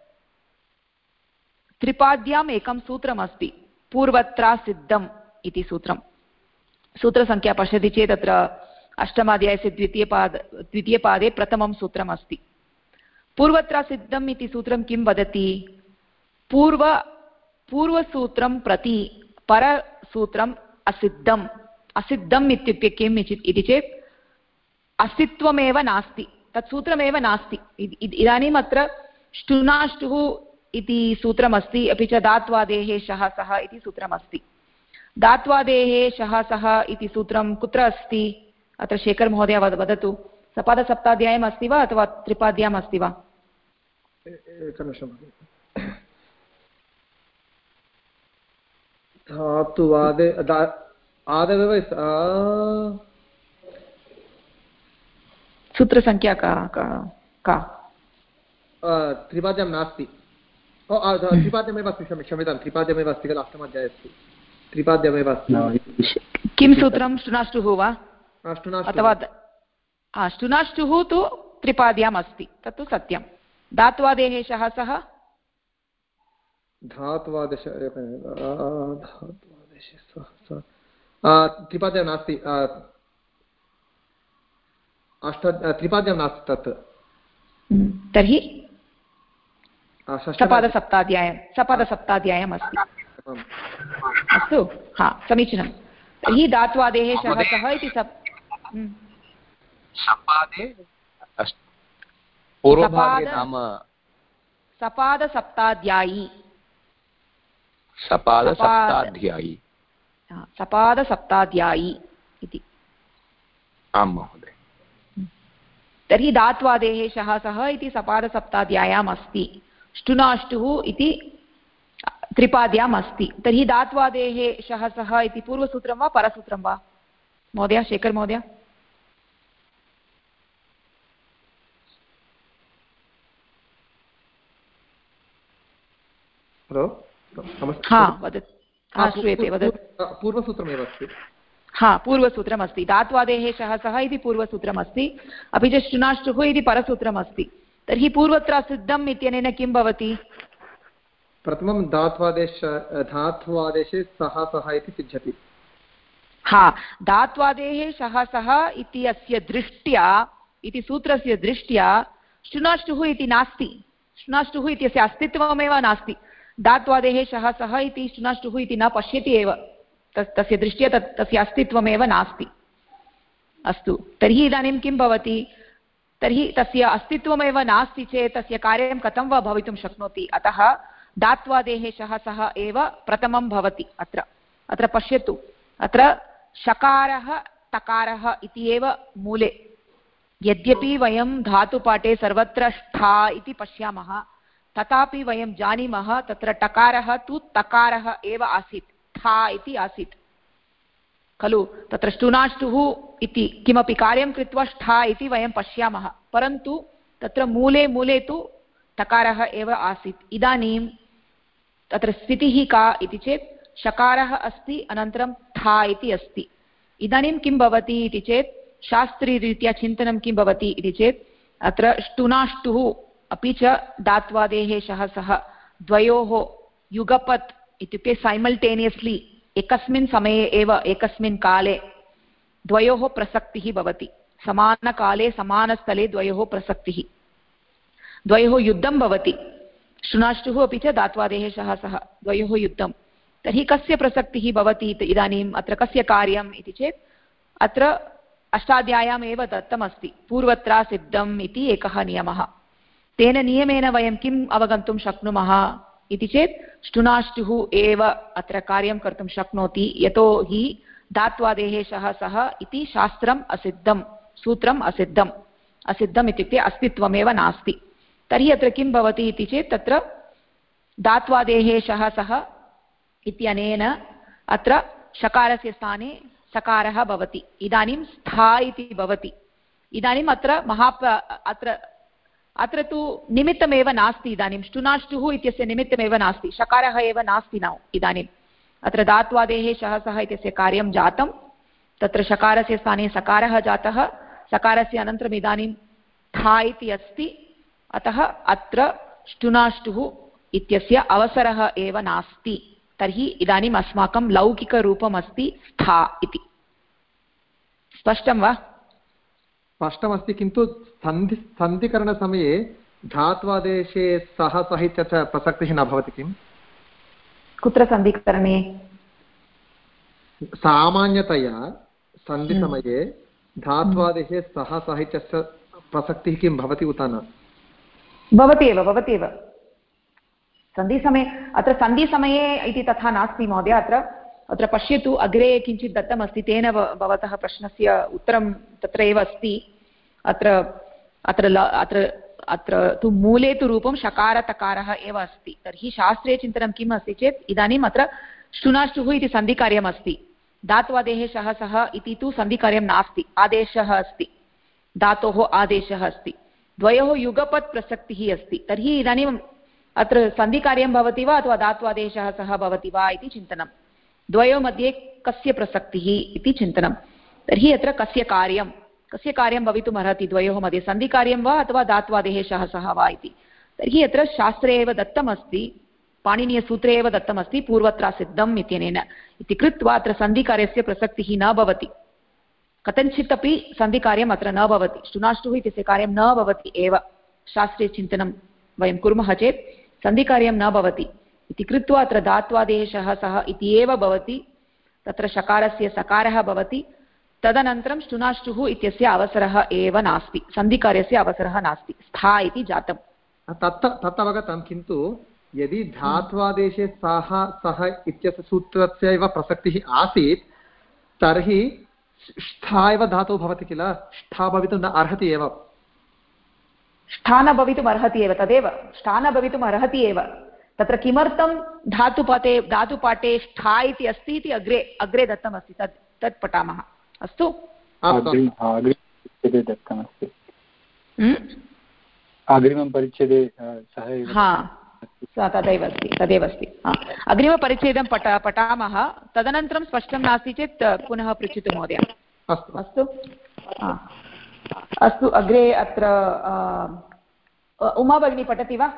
त्रिपाद्याम् एकं सूत्रमस्ति, पूर्वत्रा सिद्धम् इति सूत्रं। सूत्रसङ्ख्या पश्यति चेत् अत्र अष्टमाध्यायस्य द्वितीयपादे प्रथमं सूत्रम् अस्ति। पूर्वत्रा सिद्धम् इति सूत्रं किं वदति? पूर्वसूत्रं प्रति परसूत्रम् असिद्धम्। असिद्धम् इत्युक्ते किम् इति चेत् अस्तित्वमेव नास्ति, तत् सूत्रमेव नास्ति। इदानीम् अत्र ष्टुनाष्टुः इति सूत्रमस्ति, अपि च धात्वादेः शः सः इति सूत्रमस्ति। धात्वादेः शः सः इति सूत्रं कुत्र अस्ति? अत्र शेखर महोदय वदतु। सपादसप्ताध्यायम् अस्ति वा अथवा त्रिपाद्याम् अस्ति वा? धातुवादे आदवेव सूत्रसङ्ख्या का? त्रिपाद्यां नास्ति। त्रिपाद्यमेव अस्ति, क्षम्यतां, त्रिपाद्यमेव अस्ति खलु, अष्टमाध्याये त्रिपाद्यमेव अस्ति। किं सूत्रं? ष्टुनाष्टुः वा अथवा? ष्टुनाष्टुः तु त्रिपाद्याम् अस्ति, तत्तु सत्यं। धात्वादेः शः सः त्रिपाद्यं नास्ति, त्रिपाद्यं नास्ति तत्। तर्हि सपादसप्ताध्यायम् अस्ति। अस्तु, हा, समीचीनं। तर्हि धात्वादेः शः सः इति सपादसप्ताध्यायी। सपादसप्ताध्यायी इति। आं महोदय। तर्हि धात्वादेः शः सः इति सपादसप्ताध्याय्याम् अस्ति। ष्टुनाष्टुः इति त्रिपाद्याम् अस्ति। तर्हि धात्वादेः शः सः इति पूर्वसूत्रं वा परसूत्रं वा महोदय? शेखर महोदय। श्रूयते, वदतु। पूर्वसूत्रमेव अस्ति। हा, पूर्वसूत्रमस्ति। धात्वादेः शः सः इति पूर्वसूत्रमस्ति, अपि च ष्टुनाष्टुः इति परसूत्रमस्ति। तर्हि पूर्वत्र सिद्धम् इत्यनेन किं भवति? प्रथमं धात्वादेशे सः सः इति सिद्ध्यति। हा, धात्वादेः शः सः इति अस्य दृष्ट्या, इति सूत्रस्य दृष्ट्या ष्टुनाष्टुः इति नास्ति। ष्टुनाष्टुः इत्यस्य अस्तित्वमेव नास्ति। धात्वादेः शः सः इति ष्टुनाष्टुः इति न पश्यति एव, तस्य दृष्ट्या तस्य अस्तित्वमेव नास्ति। अस्तु, तर्हि इदानीं किं भवति? तर्हि तस्य अस्तित्वमेव नास्ति चेत् तस्य कार्यं कथं वा भवितुं शक्नोति? अतः धात्वादेः शः सः एव प्रथमं भवति। अत्र पश्यतु, अत्र शकारः तकारः इति एव मूले। यद्यपि वयं धातुपाठे सर्वत्र ष्ठा इति पश्यामः, तथापि वयं जानीमः तत्र टकारः तु तकारः एव आसीत्, ठा इति आसीत् खलु। तत्र ष्टुनाष्टुः इति किमपि कार्यं कृत्वा ष्ठा इति वयं पश्यामः, परन्तु तत्र मूले तु टकारः एव आसीत्। इदानीं तत्र स्थितिः का इति चेत् शकारः अस्ति, अनन्तरं ठा इति अस्ति। इदानीं किं भवति इति चेत् शास्त्रीरीत्या चिन्तनं किं भवति इति चेत् अत्र ष्टुनाष्टुः अपि च धात्वादेः शः सः द्वयोः युगपत् इत्युक्ते सैमल्टेनियस्लि एकस्मिन् समये एव एकस्मिन् काले द्वयोः प्रसक्तिः भवति। समानकाले समानस्थले द्वयोः प्रसक्तिः, द्वयोः युद्धं भवति। ष्टुनाष्टुः अपि च धात्वादेः शः सः द्वयोः युद्धं। तर्हि कस्य प्रसक्तिः भवति इदानीम्? अत्र कस्य कार्यम् इति चेत् अत्र अष्टाध्याय्याम् एव दत्तमस्ति, पूर्वत्रा सिद्धम् इति एकः नियमः। तेन नियमेन वयं किम् अवगन्तुं शक्नुमः इति चेत् ष्टुनाष्टुः एव अत्र कार्यं कर्तुं शक्नोति, यतोहि धात्वादेः शः सः इति शास्त्रम् असिद्धं, सूत्रम् असिद्धम्। असिद्धम् इत्युक्ते अस्तित्वमेव नास्ति। तर्हि अत्र किं भवति इति चेत् तत्र धात्वादेः शः सः इत्यनेन अत्र शकारस्य स्थाने सकारः भवति। इदानीं स्था इति भवति। इदानीम् अत्र तु निमित्तमेव नास्ति। इदानीं ष्टुनाष्टुः इत्यस्य निमित्तमेव नास्ति, शकारः एव नास्ति न इदानीम्। अत्र धात्वादेः शः सः इत्यस्य कार्यं जातं, तत्र शकारस्य स्थाने सकारः जातः, सकारस्य अनन्तरम् इदानीं था इति अस्ति, अतः अत्र ष्टुनाष्टुः इत्यस्य अवसरः एव नास्ति। तर्हि इदानीम् अस्माकं लौकिकरूपम् अस्ति स्था इति। स्पष्टं वा? स्पष्टमस्ति, किन्तु सन्धिकरणसमये धात्वादेशे सः सः इत्यत्र प्रसक्तिः न भवति किम्? कुत्र सन्धिकरणे? सामान्यतया सन्धिसमये धात्वादेशे सः सः इत्यस्य प्रसक्तिः किं भवति उत न? भवति एव सन्धिसमये। अत्र सन्धिसमये इति तथा नास्ति महोदय। अत्र पश्यतु, अग्रे किञ्चित् दत्तमस्ति, तेन भवतः प्रश्नस्य उत्तरं तत्र एव अस्ति। अत्र तु मूले तु रूपं शकारतकारः एव अस्ति। तर्हि शास्त्रीयचिन्तनं किम् अस्ति चेत् इदानीम् अत्र ष्टुनाष्टुः इति सन्धिकार्यम् अस्ति, धात्वादेः शः सः इति तु सन्धिकार्यं नास्ति, आदेशः अस्ति, धातोः आदेशः अस्ति, द्वयोः युगपत् प्रसक्तिः अस्ति। तर्हि इदानीम् अत्र सन्धिकार्यं भवति वा अथवा धात्वादेशः सः भवति वा इति चिन्तनं, द्वयोः मध्ये कस्य प्रसक्तिः इति चिन्तनं। तर्हि अत्र कस्य कार्यं भवितुम् अर्हति द्वयोः मध्ये, सन्धिकार्यं वा अथवा धात्वादेः शः सः वा इति। तर्हि अत्र शास्त्रे एव दत्तमस्ति, पाणिनीयसूत्रे एव दत्तमस्ति, पूर्वत्रा सिद्धम् इत्यनेन इति कृत्वा अत्र सन्धिकार्यस्य प्रसक्तिः न भवति। कथञ्चित् अपि सन्धिकार्यम् अत्र न भवति, ष्टुनाष्टुः इत्यस्य कार्यं न भवति एव। शास्त्रीयचिन्तनं वयं कुर्मः चेत् सन्धिकार्यं न भवति इति कृत्वा अत्र धात्वादेः शः सः इति एव भवति, तत्र शकारस्य सकारः भवति, तदनन्तरं ष्टुनाष्टुः इत्यस्य अवसरः एव नास्ति, सन्धिकार्यस्य अवसरः नास्ति, स्था इति जातम्। तत् अवगतं, किन्तु यदि धात्वादेशे सः सः इत्यस्य सूत्रस्य एव प्रसक्तिः आसीत् तर्हि स्था एव धातुः भवति किल, स्था भवितुं न अर्हति एव। स्था न भवितुम् अर्हति एव, तदेव स्था न भवितुम् अर्हति एव। तत्र किमर्थं धातुपाठे स्था इति अस्ति इति अग्रे दत्तमस्ति, तत् पठामः। अस्तु, अग्रिमं परिच्छेदे तदेव अस्ति। अग्रिमपरिच्छेदं पठामः, तदनन्तरं स्पष्टं नास्ति चेत् पुनः पृच्छतु महोदय। अस्तु, अग्रे अत्र उमा भगिनी पठति वा?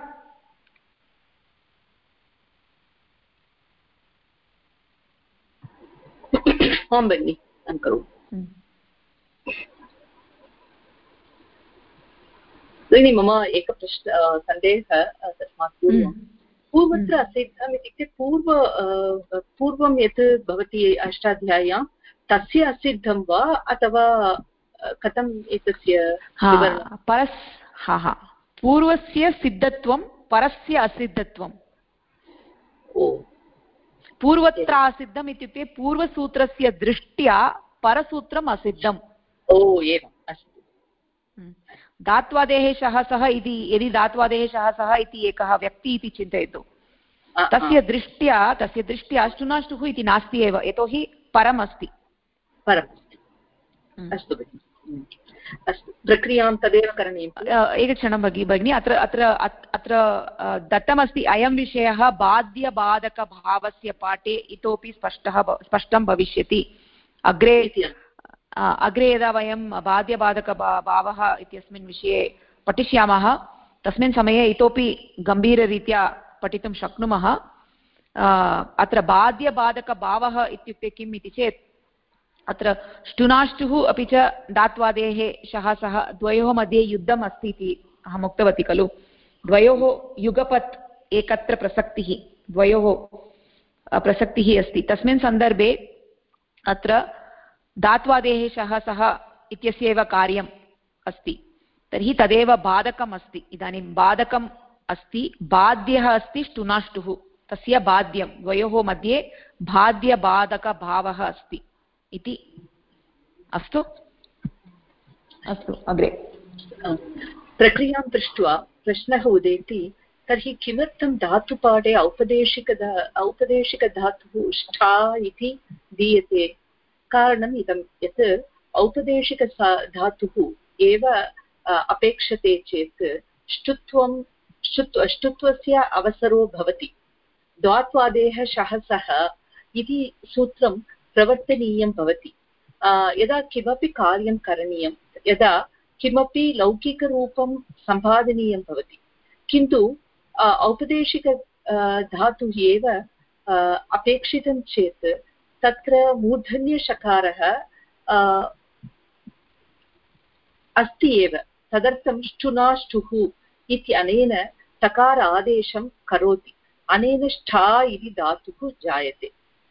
आं भगिनि, अहं करोमि। भगिनि, मम एकः सन्देहः तस्मात् पूर्वत्र असिद्धम् इत्युक्ते पूर्वं यत् भवति अष्टाध्याय्यां तस्य असिद्धं वा अथवा कथम् एतस्य पूर्वस्य सिद्धत्वं परस्य असिद्धत्वं। पूर्वत्र असिद्धम् इत्युक्ते पूर्वसूत्रस्य दृष्ट्या परसूत्रम् असिद्धम्। एवम्, अस्तु। धात्वादेः शः सः इति, यदि धात्वादेः शः सः इति एकः व्यक्ति इति चिन्तयतु, तस्य दृष्ट्या ष्टुनाष्टुः इति नास्ति एव, यतोहि परम् अस्ति। अस्तु अस्तु, प्रक्रियां तदेव करणीयम्। एकक्षणं भगिनी, अत्र दत्तमस्ति अयं विषयः बाध्यबाधकभावस्य पाठे इतोपि स्पष्टं भविष्यति। अग्रे यदा वयं बाध्यबाधकभावः इत्यस्मिन् विषये पठिष्यामः तस्मिन् समये इतोपि गम्भीररीत्या पठितुं शक्नुमः। अत्र बाध्यबाधकभावः इत्युक्ते किम् इति चेत् अत्र ष्टुनाष्टुः अपि च धात्वादेः शः सः द्वयोः मध्ये युद्धम् अस्ति इति अहम् उक्तवती खलु। द्वयोः युगपत् एकत्र प्रसक्तिः, द्वयोः प्रसक्तिः अस्ति। तस्मिन् सन्दर्भे अत्र धात्वादेः शः सः इत्यस्य एव कार्यम् अस्ति, तर्हि तदेव बाधकम् अस्ति। इदानीं बाधकम् अस्ति, बाध्यः अस्ति ष्टुनाष्टुः, तस्य बाध्यं, द्वयोः मध्ये बाध्यबाधकभावः अस्ति इति। अस्तु अग्रे प्रक्रियां दृष्ट्वा प्रश्नः उदेति, तर्हि किमर्थं धातुपाठे औपदेशिकधातुः ष्ठा इति दीयते? कारणम् इदं यत् औपदेशिकधातुः एव अपेक्षते चेत् ष्टुत्वस्य अवसरो भवति। द्वात्वादेः शः सः इति सूत्रं प्रवर्तनीयं भवति। यदा किमपि कार्यं करणीयं, यदा किमपि लौकिकरूपं सम्पादनीयं भवति, किन्तु औपदेशिक धातुः एव अपेक्षितं चेत् तत्र मूर्धन्यषकारः अस्ति एव। तदर्थं ष्टुनाष्टुः इति अनेन टकार आदेशं करोति, अनेन ष्ठा इति धातुः जायते।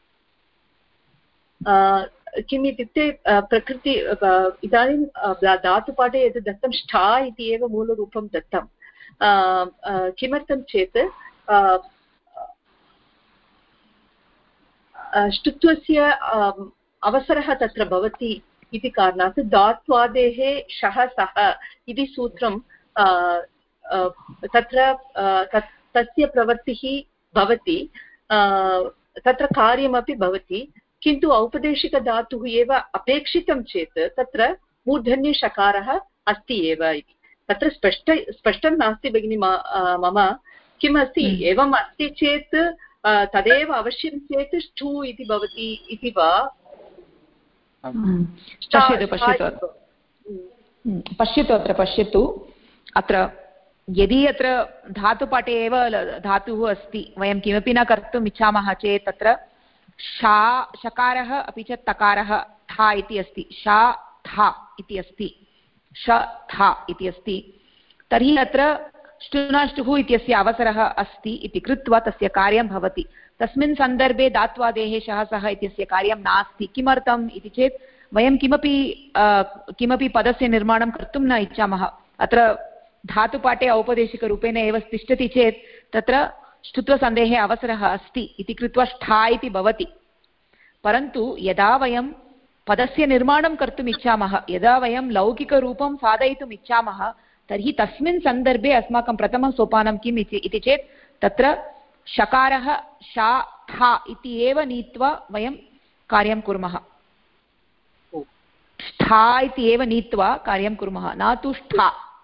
किम् इत्युक्ते प्रकृति इदानीं धातुपाठे यद् दत्तं ष्ठा इति एव मूलरूपं दत्तं। किमर्थं चेत् ष्टुत्वस्य अवसरः तत्र भवति इति कारणात् धात्वादेः शः सः इति सूत्रं तत्र तस्य प्रवृत्तिः भवति, तत्र कार्यमपि भवति, किन्तु औपदेशिकधातुः एव अपेक्षितं चेत् तत्र मूर्धन्यषकारः अस्ति एव इति। तत्र स्पष्टं नास्ति भगिनि मम किमस्ति, एवम् अस्ति चेत् तदेव अवश्यं चेत् ष्ठु इति भवति इति वा? पश्यतु अत्र यदि अत्र धातुपाठे एव धातुः अस्ति, वयं किमपि न कर्तुम् इच्छामः चेत् तत्र शकारः अपि च तकारः था इति अस्ति, शा था इति अस्ति, श था इति अस्ति, तर्हि अत्र ष्टुनाष्टुः इत्यस्य अवसरः अस्ति इति कृत्वा तस्य कार्यं भवति। तस्मिन् सन्दर्भे धात्वादेः शः सः इत्यस्य कार्यं नास्ति। किमर्थम् इति चेत् वयं किमपि पदस्य निर्माणं कर्तुं न इच्छामः। अत्र धातुपाठे औपदेशिकरूपेण एव तिष्ठति चेत् तत्र ष्टुत्वसन्धेः अवसरः अस्ति इति कृत्वा ष्ठा इति भवति। परन्तु यदा वयं पदस्य निर्माणं कर्तुम् इच्छामः, यदा वयं लौकिकरूपं साधयितुम् इच्छामः, तर्हि तस्मिन् सन्दर्भे अस्माकं प्रथमं सोपानं किम् इति चेत् तत्र शकारः शा था इति एव नीत्वा वयं कार्यं कुर्मः। ष्ठा इति एव नीत्वा कार्यं कुर्मः, न तु ष्ठा।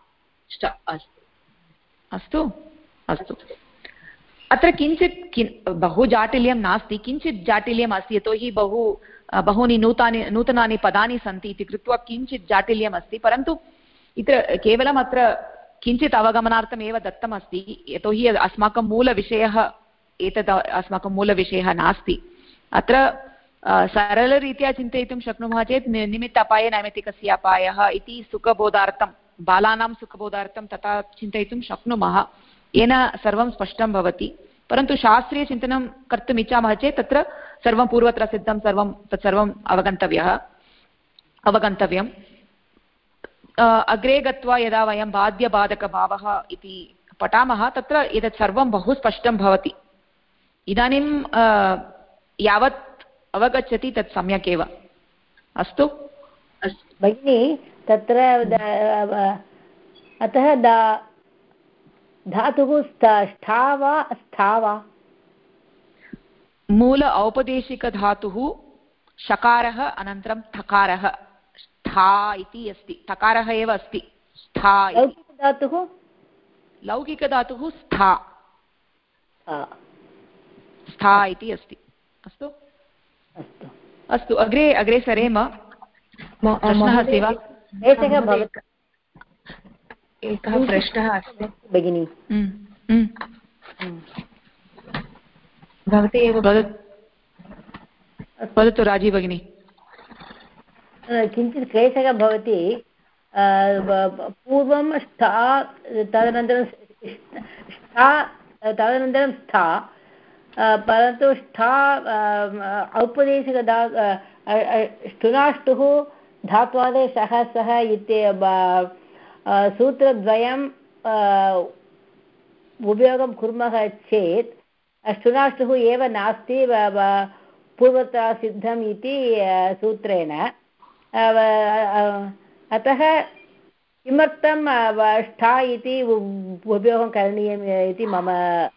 अस्तु अस्तु, अत्र किञ्चित् बहु जाटिल्यं नास्ति, किञ्चित् जाटिल्यम् अस्ति, यतोहि बहूनि नूतनानि पदानि सन्ति इति कृत्वा किञ्चित् जाटिल्यम् अस्ति। परन्तु इत्र केवलम् अत्र किञ्चित् अवगमनार्थम् एव दत्तमस्ति, यतोहि अस्माकं मूलविषयः एतद् अस्माकं मूलविषयः नास्ति। अत्र सरलरीत्या चिन्तयितुं शक्नुमः चेत् निमित्त अपाये नैमित्तिकस्य अपायः इति सुखबोधार्थं, बालानां सुखबोधार्थं तथा चिन्तयितुं शक्नुमः, येन सर्वं स्पष्टं भवति। परन्तु शास्त्रीयचिन्तनं कर्तुम् इच्छामः चेत् तत्र सर्वं पूर्वत्र सिद्धं तत्सर्वम् अवगन्तव्यम्। अग्रे गत्वा यदा वयं बाध्यबाधकभावः इति पठामः तत्र एतत् सर्वं बहु स्पष्टं भवति। इदानीं यावत् अवगच्छति तत् सम्यक् एव। अस्तु भगिनी, तत्र अतः धातुः ष्ठा वा स्था वा? मूल औपदेशिकधातुः शकारः अनन्तरं थकारः, स्था इति अस्ति, थकारः एव अस्ति। स्था लौकिकधातुः स्था स्था इति अस्ति। अस्तु अस्तु, अग्रे सरेम। प्रश्नः अस्ति वा? एकः प्रश्नः अस्ति भगिनी। भवती एव वदतु राजी भगिनी। किञ्चित् क्लेशः भवति। पूर्वं स्था, तदनन्तरं स्था, परन्तु स्था औपदेशिक ष्टुनाष्टुः धात्वादे शः सः इति सूत्रद्वयं उपयोगं कुर्मः चेत् ष्टुनाष्टुः एव नास्ति, पूर्वतः सिद्धम् इति सूत्रेण। अतः किमर्थं ष्ठा इति उपयोगं करणीयम् इति मम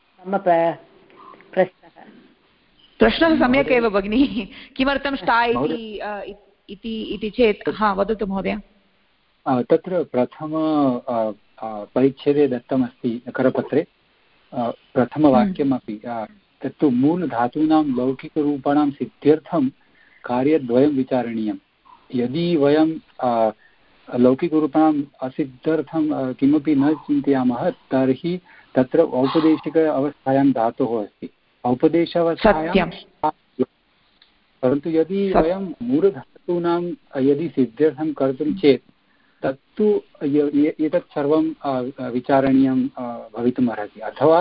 प्रश्नः सम्यक् एव भगिनी किमर्थं ष्ठा इति चेत् हा वदतु महोदय। तत्र प्रथम परिच्छेदे दत्तमस्ति करपत्रे प्रथमवाक्यमपि तत्तु मूलधातूनां लौकिकरूपाणां सिद्ध्यर्थं कार्यद्वयं विचारणीयं। यदि वयं लौकिकरूपाणाम् असिद्ध्यर्थं किमपि न चिन्तयामः तर्हि तत्र औपदेशिक अवस्थायां धातुः अस्ति औपदेशावस्थायां, परन्तु यदि वयं मूलधातूनां यदि सिद्ध्यर्थं कर्तुं चेत् तत्तु एतत् सर्वं विचारणीयं भवितुम् अर्हति। अथवा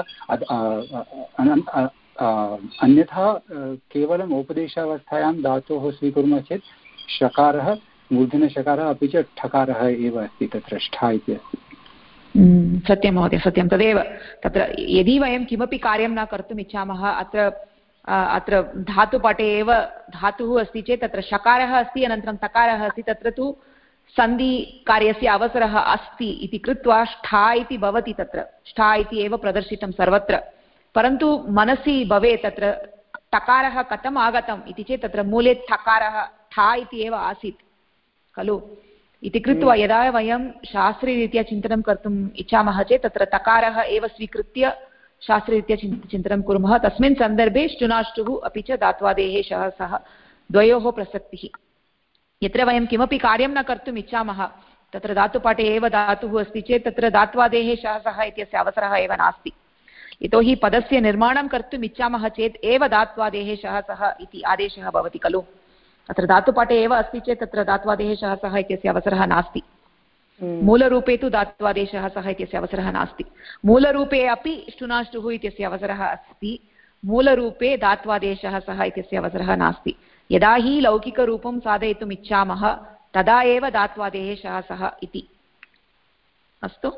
अन्यथा केवलम् औपदेशावस्थायां धातोः स्वीकुर्मः चेत् षकारः मूर्धन्यषकारः अपि च ठकारः एव अस्ति, तत्र ष्ठा इति अस्ति। सत्यं महोदय, सत्यं तदेव। तत्र यदि वयं किमपि कार्यं न कर्तुम् इच्छामः, अत्र धातुपटे एव धातुः अस्ति चेत् तत्र षकारः अस्ति अनन्तरं तकारः अस्ति, तत्र तु सन्धिकार्यस्य अवसरः अस्ति इति कृत्वा ष्ठा इति भवति, तत्र ष्ठा इति एव प्रदर्शितं सर्वत्र। परन्तु मनसि भवेत् तत्र टकारः कथम् आगतम् इति चेत् तत्र मूले ठकारः ठा इति एव आसीत् खलु इति कृत्वा यदा वयं शास्त्रीयरीत्या चिन्तनं कर्तुम् इच्छामः चेत् तत्र तकारः एव स्वीकृत्य शास्त्रीयरीत्या चिन्तनं कुर्मः। तस्मिन् सन्दर्भे ष्टुनाष्टुः अपि च धात्वादेः शः सः द्वयोः प्रसक्तिः। यत्र वयं किमपि कार्यं न कर्तुम् इच्छामः तत्र धातुपाठे एव धातुः अस्ति चेत् तत्र धात्वादेः शः सः इत्यस्य अवसरः एव नास्ति। यतोहि पदस्य निर्माणं कर्तुम् इच्छामः चेत् एव धात्वादेः शः सः इति आदेशः भवति खलु। तत्र धातुपाठे एव अस्ति चेत् तत्र धात्वादेः शः सः इत्यस्य अवसरः नास्ति। मूलरूपे तु धात्वादेशः सः इत्यस्य अवसरः नास्ति। मूलरूपे अपि ष्टुनाष्टुः इत्यस्य अवसरः अस्ति, मूलरूपे धात्वादेशः सः इत्यस्य अवसरः नास्ति। यदा हि लौकिकरूपं साधयितुम् इच्छामः तदा एव धात्वादेः शः सः इति। अस्तु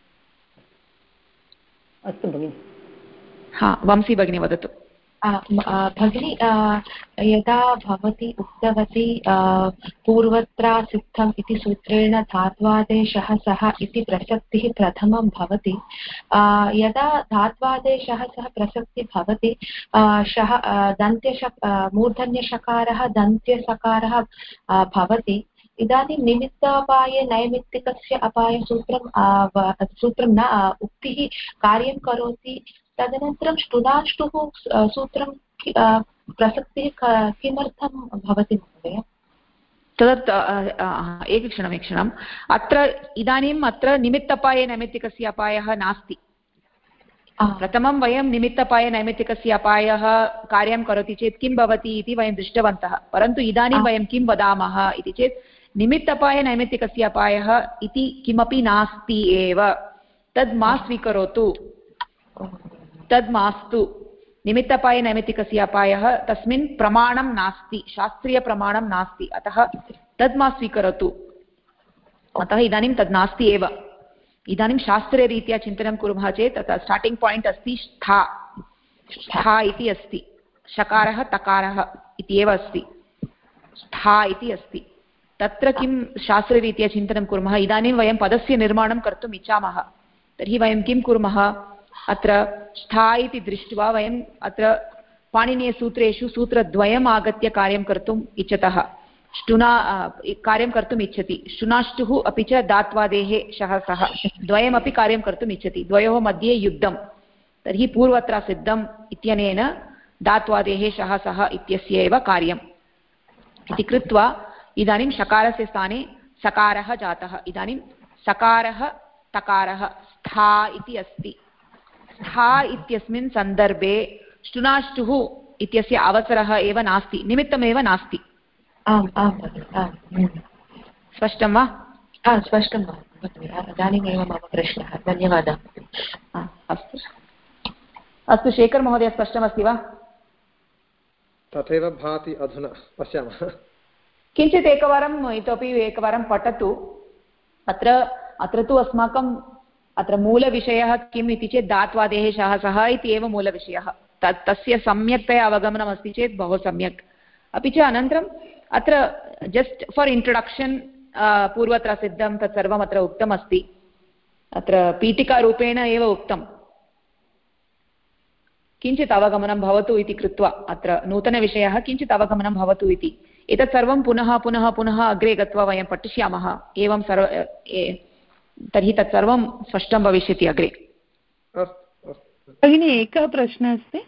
अस्तु भगिनि। हा, वंशी भगिनी वदतु। भगिनी, यदा भवती उक्तवती पूर्वत्रा सिद्धम् इति सूत्रेण धात्वादेशः सः इति प्रसक्तिः प्रथमं भवति, यदा धात्वादेशः सः प्रसक्तिः भवति शः मूर्धन्यषकारः दन्त्यसकारः भवति, इदानीं निमित्तापाये नैमित्तिकस्य अपायसूत्रं न उक्तिः कार्यं करोति। तदनन्तरं ष्टुनाष्टुः सूत्रं प्रसक्तिः किमर्थं भवति महोदय? तदत् एकक्षणम् अत्र इदानीम् अत्र निमित्तपाये नैमित्तिकस्य अपायः नास्ति। प्रथमं वयं निमित्तपाये नैमित्तिकस्य अपायः कार्यं करोति चेत् किं भवति इति वयं दृष्टवन्तः। परन्तु इदानीं वयं किं वदामः इति चेत् निमित्तपाये नैमित्तिकस्य अपायः इति किमपि नास्ति एव, तद् मा स्वीकरोतु, तद् मास्तु। निमित्तपाये नैमित्तिकस्य अपायः तस्मिन् प्रमाणं नास्ति, शास्त्रीयप्रमाणं नास्ति, अतः तद् मा स्वीकरोतु। अतः इदानीं तद् नास्ति एव। इदानीं शास्त्रीयरीत्या चिन्तनं कुर्मः चेत् तत्र स्टार्टिङ्ग् पायिण्ट् अस्ति ष्ठा, ष्ठा इति अस्ति, षकारः तकारः इति एव अस्ति, ष्ठा इति अस्ति। तत्र किं शास्त्रीयरीत्या चिन्तनं कुर्मः, इदानीं वयं पदस्य निर्माणं कर्तुम् इच्छामः तर्हि वयं किं कुर्मः, अत्र ष्ठा इति दृष्ट्वा वयम् अत्र पाणिनीयसूत्रेषु सूत्रद्वयम् आगत्य कार्यं कर्तुम् इच्छतः ष्टुना कार्यं कर्तुम् इच्छति। ष्टुनाष्टुः अपि च धात्वादेः शः सः द्वयमपि कार्यं कर्तुम् इच्छति, द्वयोः मध्ये युद्धं। तर्हि पूर्वत्र सिद्धम् इत्यनेन धात्वादेः शः सः इत्यस्य एव कार्यम् इति कृत्वा इदानीं षकारस्य स्थाने सकारः जातः। इदानीं सकारः तकारः स्था इति अस्ति। स्था इत्यस्मिन् सन्दर्भे ष्टुनाष्टुः इत्यस्य अवसरः एव नास्ति, निमित्तमेव नास्ति। आम् आम्, स्पष्टं वा? स्पष्टं वा इदानीमेव मम प्रश्नः, धन्यवादः। अस्तु अस्तु, शेखर महोदय स्पष्टमस्ति वा? तथैव भाति, अधुना पश्यामः। किञ्चित् एकवारम् इतोपि एकवारं पठतु। अत्र तु अस्माकं अत्र मूलविषयः किम् इति चेत् धात्वादेः शः सः इति एव मूलविषयः। तस्य सम्यक्तया अवगमनमस्ति चेत् बहु सम्यक्। अपि च अनन्तरम् अत्र जस्ट् फार् इन्ट्रोडक्षन् पूर्वत्र सिद्धं तत्सर्वम् अत्र उक्तमस्ति अत्र पीठिकारूपेण एव उक्तं किञ्चित् अवगमनं भवतु इति कृत्वा अत्र नूतनविषयः किञ्चित् अवगमनं भवतु इति एतत् सर्वं पुनः पुनः पुनः अग्रे गत्वा वयं पठिष्यामः एवं तर्हि तत्सर्वं स्पष्टं भविष्यति अग्रे भगिनी एकः प्रश्नः अस्ति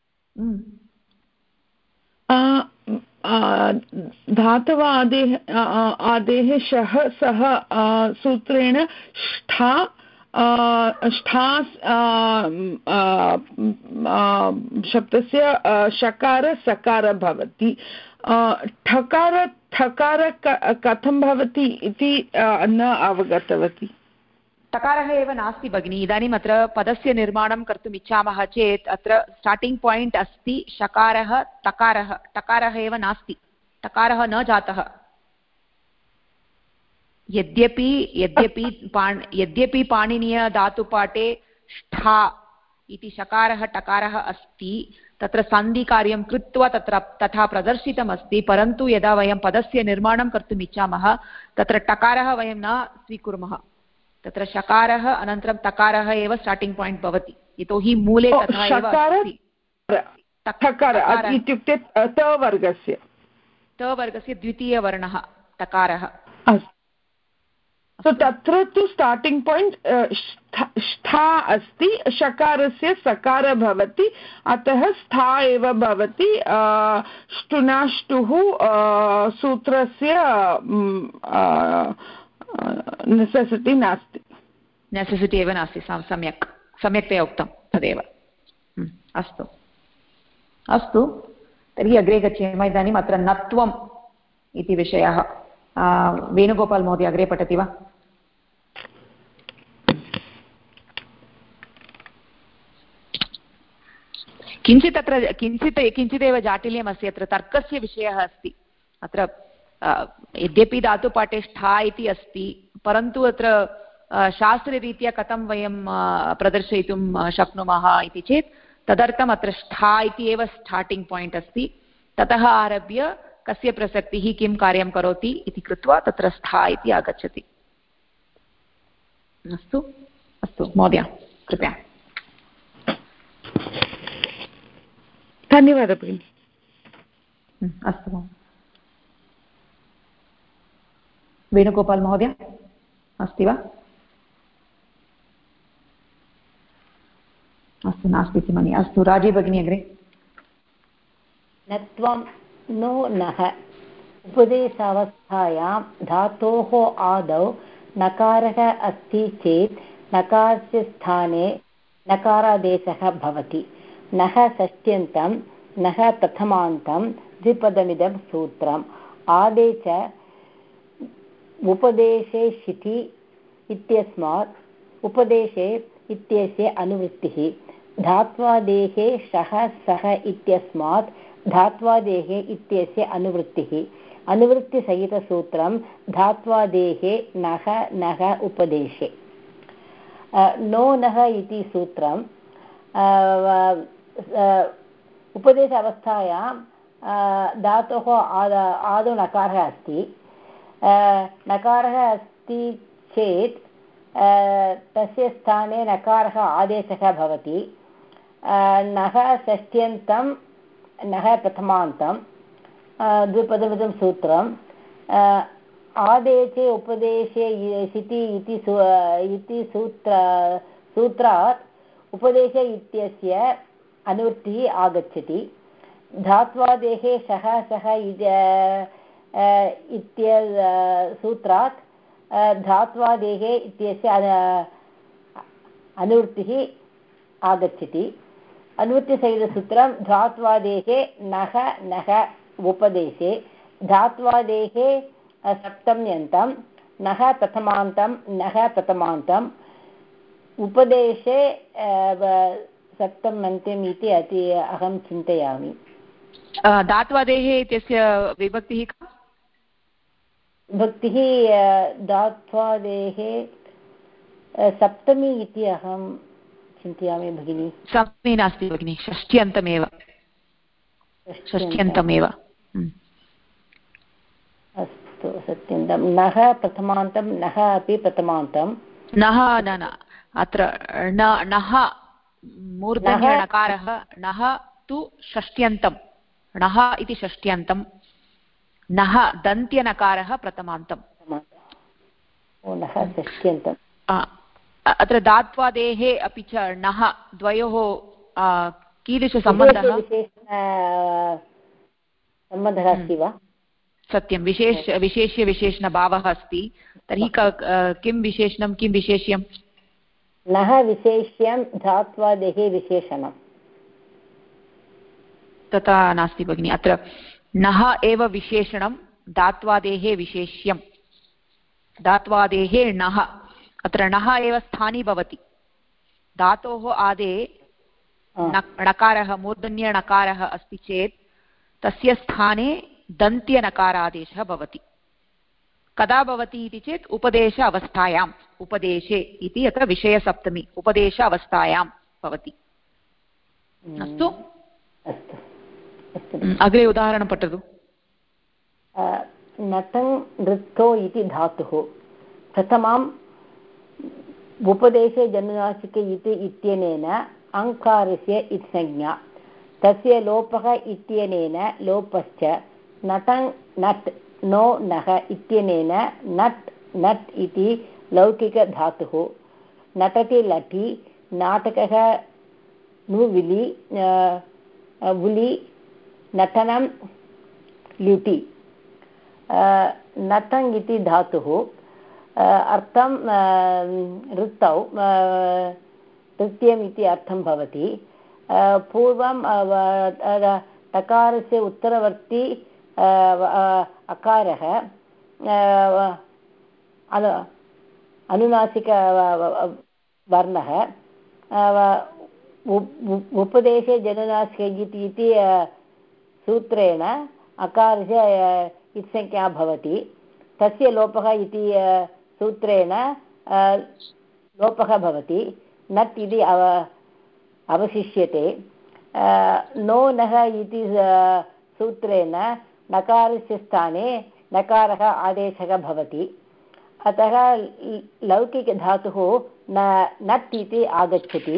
धातव आदेः शः सः सूत्रेण ष्ठा शब्दस्य शकार सकार भवति ठकार ठकार कथं भवति इति न अवगतवती टकारः एव नास्ति भगिनि इदानीम् अत्र पदस्य निर्माणं कर्तुम् इच्छामः चेत् अत्र स्टार्टिङ्ग् पायिण्ट् अस्ति शकारः टकारः टकारः एव नास्ति टकारः न जातः यद्यपि पाणिनीयधातुपाठे ष्ठा इति शकारः टकारः अस्ति तत्र सन्धिकार्यं कृत्वा तत्र तथा प्रदर्शितमस्ति परन्तु यदा वयं पदस्य निर्माणं कर्तुम् इच्छामः तत्र टकारः वयं न स्वीकुर्मः तत्र शकारः अनन्तरं तकारः एव स्टार्टिङ्ग् पायिण्ट् भवति यतोहि मूले तथा एव अस्ति इत्युक्ते तवर्गस्य द्वितीयवर्णः टकारः तत्र तु स्टार्टिङ्ग् पायिण्ट् ष्ठा अस्ति शकारस्य सकार भवति अतः स्था एव भवति ष्टुनाष्टुः सूत्रस्य नेसेसिटि एव नास्ति सम्यक्तया उक्तं तदेव अस्तु अस्तु तर्हि अग्रे गच्छेम इदानीम् अत्र नत्वम् इति विषयः वेणुगोपाल् महोदय अग्रे पठति वा किञ्चित् अत्र किञ्चिदेव जाटिल्यमस्ति अत्र तर्कस्य विषयः अस्ति अत्र यद्यपि धातुपाठे ष्ठा इति अस्ति परन्तु अत्र शास्त्ररीत्या कथं वयं प्रदर्शयितुं शक्नुमः इति चेत् तदर्थम् अत्र ष्ठा इति एव स्टार्टिङ्ग् पायिण्ट् अस्ति ततः आरभ्य कस्य प्रसक्तिः किं कार्यं करोति इति कृत्वा तत्र ष्ठा इति आगच्छति अस्तु अस्तु महोदय कृपया धन्यवादः भगिनि अस्तु वेणुगोपाल् महोदय अस्ति वा अस्तु नास्ति इति मन्ये अस्तु राजी भगिनी अग्रे नत्वं नो नः उपदेशावस्थायां धातोः आदौ नकारः अस्ति चेत् नकारस्य स्थाने नकारादेशः भवति नः षष्ट्यन्तं नः प्रथमान्तं द्विपदमिदं सूत्रम् आदेश उपदेशे शिति इत्यस्मात् उपदेशे इत्यस्य अनुवृत्तिः धात्वादेशे शः सः इत्यस्मात् धात्वादेशे इत्यस्य अनुवृत्तिः अनुवृत्तिसहितसूत्रं धात्वादेशे नः नः उपदेशे नो नः इति सूत्रं उपदेश अवस्थायां धातोः आदौ नकारः अस्ति नकारः अस्ति चेत् तस्य स्थाने नकारः आदेशः भवति नः षष्ट्यन्तं नः प्रथमान्तं द्विपदमिदं सूत्रम् आदेशे उपदेशे शिति इति सूत्रात् उपदेशे इत्यस्य अनुवृत्तिः आगच्छति धात्वादेशे शः सः सूत्रात् धात्वादेशे इत्यस्य अनुवृत्तिः आगच्छति अनुवृत्तिसहितसूत्रं धात्वादेशे नः नः उपदेशे धात्वादेशे सप्तम्यन्तं नः प्रथमान्तं नः प्रथमान्तम् उपदेशे सप्तम्यन्तम् इति अहं चिन्तयामि धात्वादेः इत्यस्य विभक्तिः का भक्तिः धात्वादेः सप्तमी इति अहं चिन्तयामि भगिनी सप्तमी नास्ति भगिनी षष्ट्यन्तमेव अस्तु सत्यन्तं नः प्रथमान्तं नः अपि प्रथमान्तं नः न अत्र नः मूर्धन्यणकारः नः तु षष्ट्यन्तं नः इति षष्ट्यन्तं नः दन्त्यनकारः प्रथमान्तम् नः षष्ट्यन्तम् अत्र धात्वादेः अपि च नः द्वयोः कीदृशसम्बन्धः सम्बन्धः अस्ति वा सत्यं विशेष्यविशेषणभावः अस्ति तर्हि किं विशेषणं किं विशेष्यं नः विशेष्यं धात्वादेः विशेषणं तथा नास्ति भगिनि अत्र नः एव विशेषणं धात्वादेः विशेष्यं धात्वादेः नः अत्र नः एव स्थानी भवति धातोः आदे णकारः मूर्धन्यणकारः अस्ति चेत् तस्य स्थाने दन्त्यनकारादेशः भवति कदा भवति इति चेत् उपदेश अवस्थायाम् उपदेशे इति अत्र विषयसप्तमी उपदेश अवस्थायां भवति अस्तु अग्रे उदाहरणं पठतु नटं नृत्तो इति धातुः प्रथमम् उपदेशे जनुनासिके इति इत्यनेन अङ्कारस्य इत्संज्ञा तस्य लोपः इत्यनेन लोपश्च नटं नट् नो नः इत्यनेन नट् नट् इति लौकिकधातुः नटति लटि नाटकः नुविलि बुलि नटनं ल्युटि नटङ् इति धातुः अर्थं ऋतौ नृत्यम् इति अर्थं भवति पूर्वं टकारस्य उत्तरवर्ती अकारः अनुनासिकवर्णः उपदेशे जनुनासिक इति सूत्रेण अकारस्य इत्संज्ञा भवति तस्य लोपः इति सूत्रेण लोपः भवति नट् इति अवशिष्यते नो नः इति सूत्रेण नकारस्य स्थाने नकारः आदेशः भवति अतः लौकिकधातुः नट् इति आगच्छति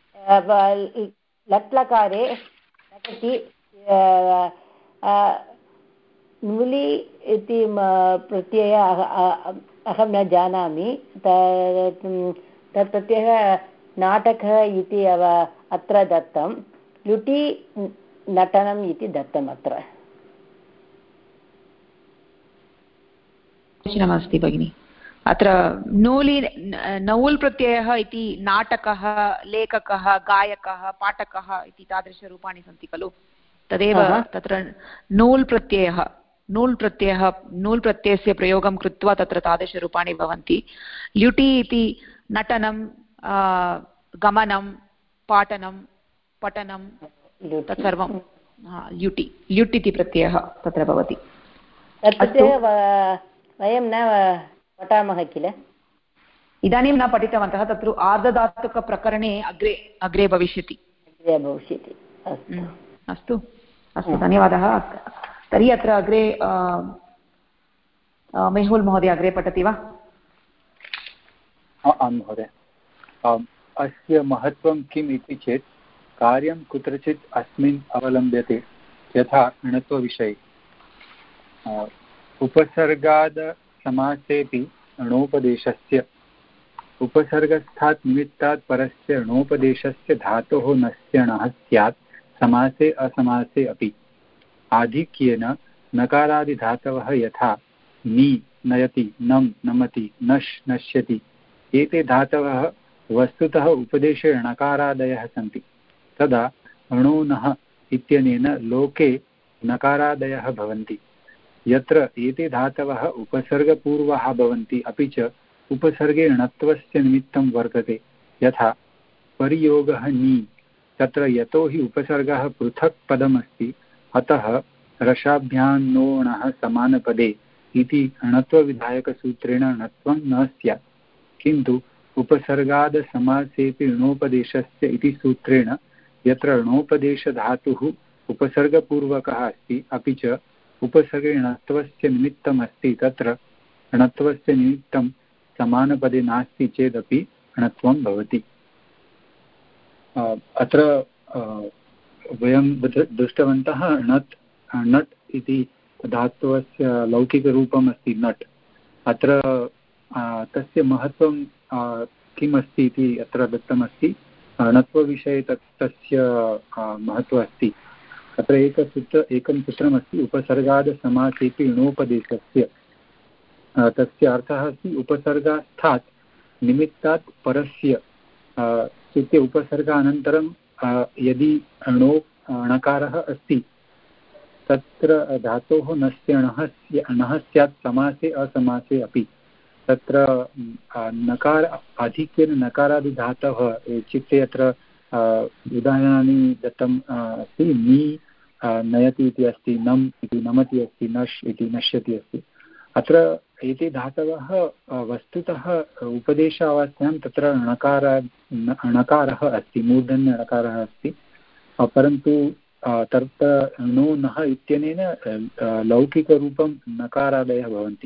लट्लकारे नटति नुलि इति प्रत्ययः अहं न जानामि तत् प्रत्ययः नाटकः इति अत्र दत्तं लुटि नटनम् इति दत्तम् अत्र अस्ति भगिनि अत्र नौल् प्रत्ययः इति नाटकः लेखकः गायकः पाठकः इति तादृशरूपाणि सन्ति खलु तदेव तत्र नूल् प्रत्ययस्य प्रयोगं कृत्वा तत्र तादृशरूपाणि भवन्ति ल्युटि इति नटनं गमनं पाठनं पठनं तत्सर्वं ल्युट् इति प्रत्ययः तत्र भवति वयं न पठामः किल इदानीं न पठितवन्तः तत्र आर्धधातुकप्रकरणे अग्रे भविष्यति अस्तु अस्तु धन्यवादः तर्हि अत्र अग्रे मेहुल् महोदय अग्रे पठति वा आं महोदय अस्य महत्त्वं किम् इति चेत् कार्यं कुत्रचित् अस्मिन् अवलम्ब्यते यथा णत्वविषये उपसर्गाद् समासेऽपि णोपदेशस्य उपसर्गस्थात् निमित्तात् परस्य णोपदेशस्य धातोः नस्य णः स्यात् समासे असमासे अपि आधिक्येन नकारादिधातवः यथा नि नयति नम नमति नश् नश्यति एते धातवः वस्तुतः उपदेशे णकारादयः सन्ति तदा णो नः इत्यनेन लोके नकारादयः भवन्ति यत्र एते धातवः उपसर्गपूर्वाः भवन्ति अपि च उपसर्गे णत्वस्य निमित्तं वर्तते यथा परियोगः नि तत्र यतो हि उपसर्गः पृथक् पदमस्ति अतः रसाभ्यान्नो णः समानपदे इति णत्वविधायकसूत्रेण णत्वं न स्यात् किन्तु उपसर्गाद् समासेऽपि णोपदेशस्य इति सूत्रेण यत्र णोपदेशधातुः उपसर्गपूर्वकः अस्ति अपि च उपसर्गे णत्वस्य निमित्तम् अस्ति तत्र णत्वस्य निमित्तं समानपदे नास्ति चेदपि णत्वं भवति। अत्र वयं दृष्टवन्तः णट् इति धातवस्य लौकिकरूपम् अस्ति नट्। अत्र तस्य महत्त्वं किम् अस्ति इति अत्र दत्तमस्ति। णत्वविषये तस्य महत्त्वम् अस्ति। अत्र एकं सूत्रमस्ति उपसर्गादसमासेऽपि णोपदेशस्य। तस्य अर्थः अस्ति उपसर्गास्थात् निमित्तात् परस्य इत्युक्ते उपसर्गानन्तरं यदि णकारः अस्ति तत्र धातोः नस्य णः स्यात् समासे असमासे अपि। तत्र नकार आधिक्येन नकारादिधातवः इत्युक्ते अत्र उदाहरणानि दत्तम् अस्ति। नी नयति इति अस्ति, नम् इति नमति अस्ति, नश् इति नश्यति अस्ति। अत्र एते धातवः वस्तुतः उपदेशावस्थायां तत्र णकारः अस्ति, मूर्धन्य णकारः अस्ति, परन्तु तत्र णो नः इत्यनेन लौकिकरूपं नकारादयः भवन्ति।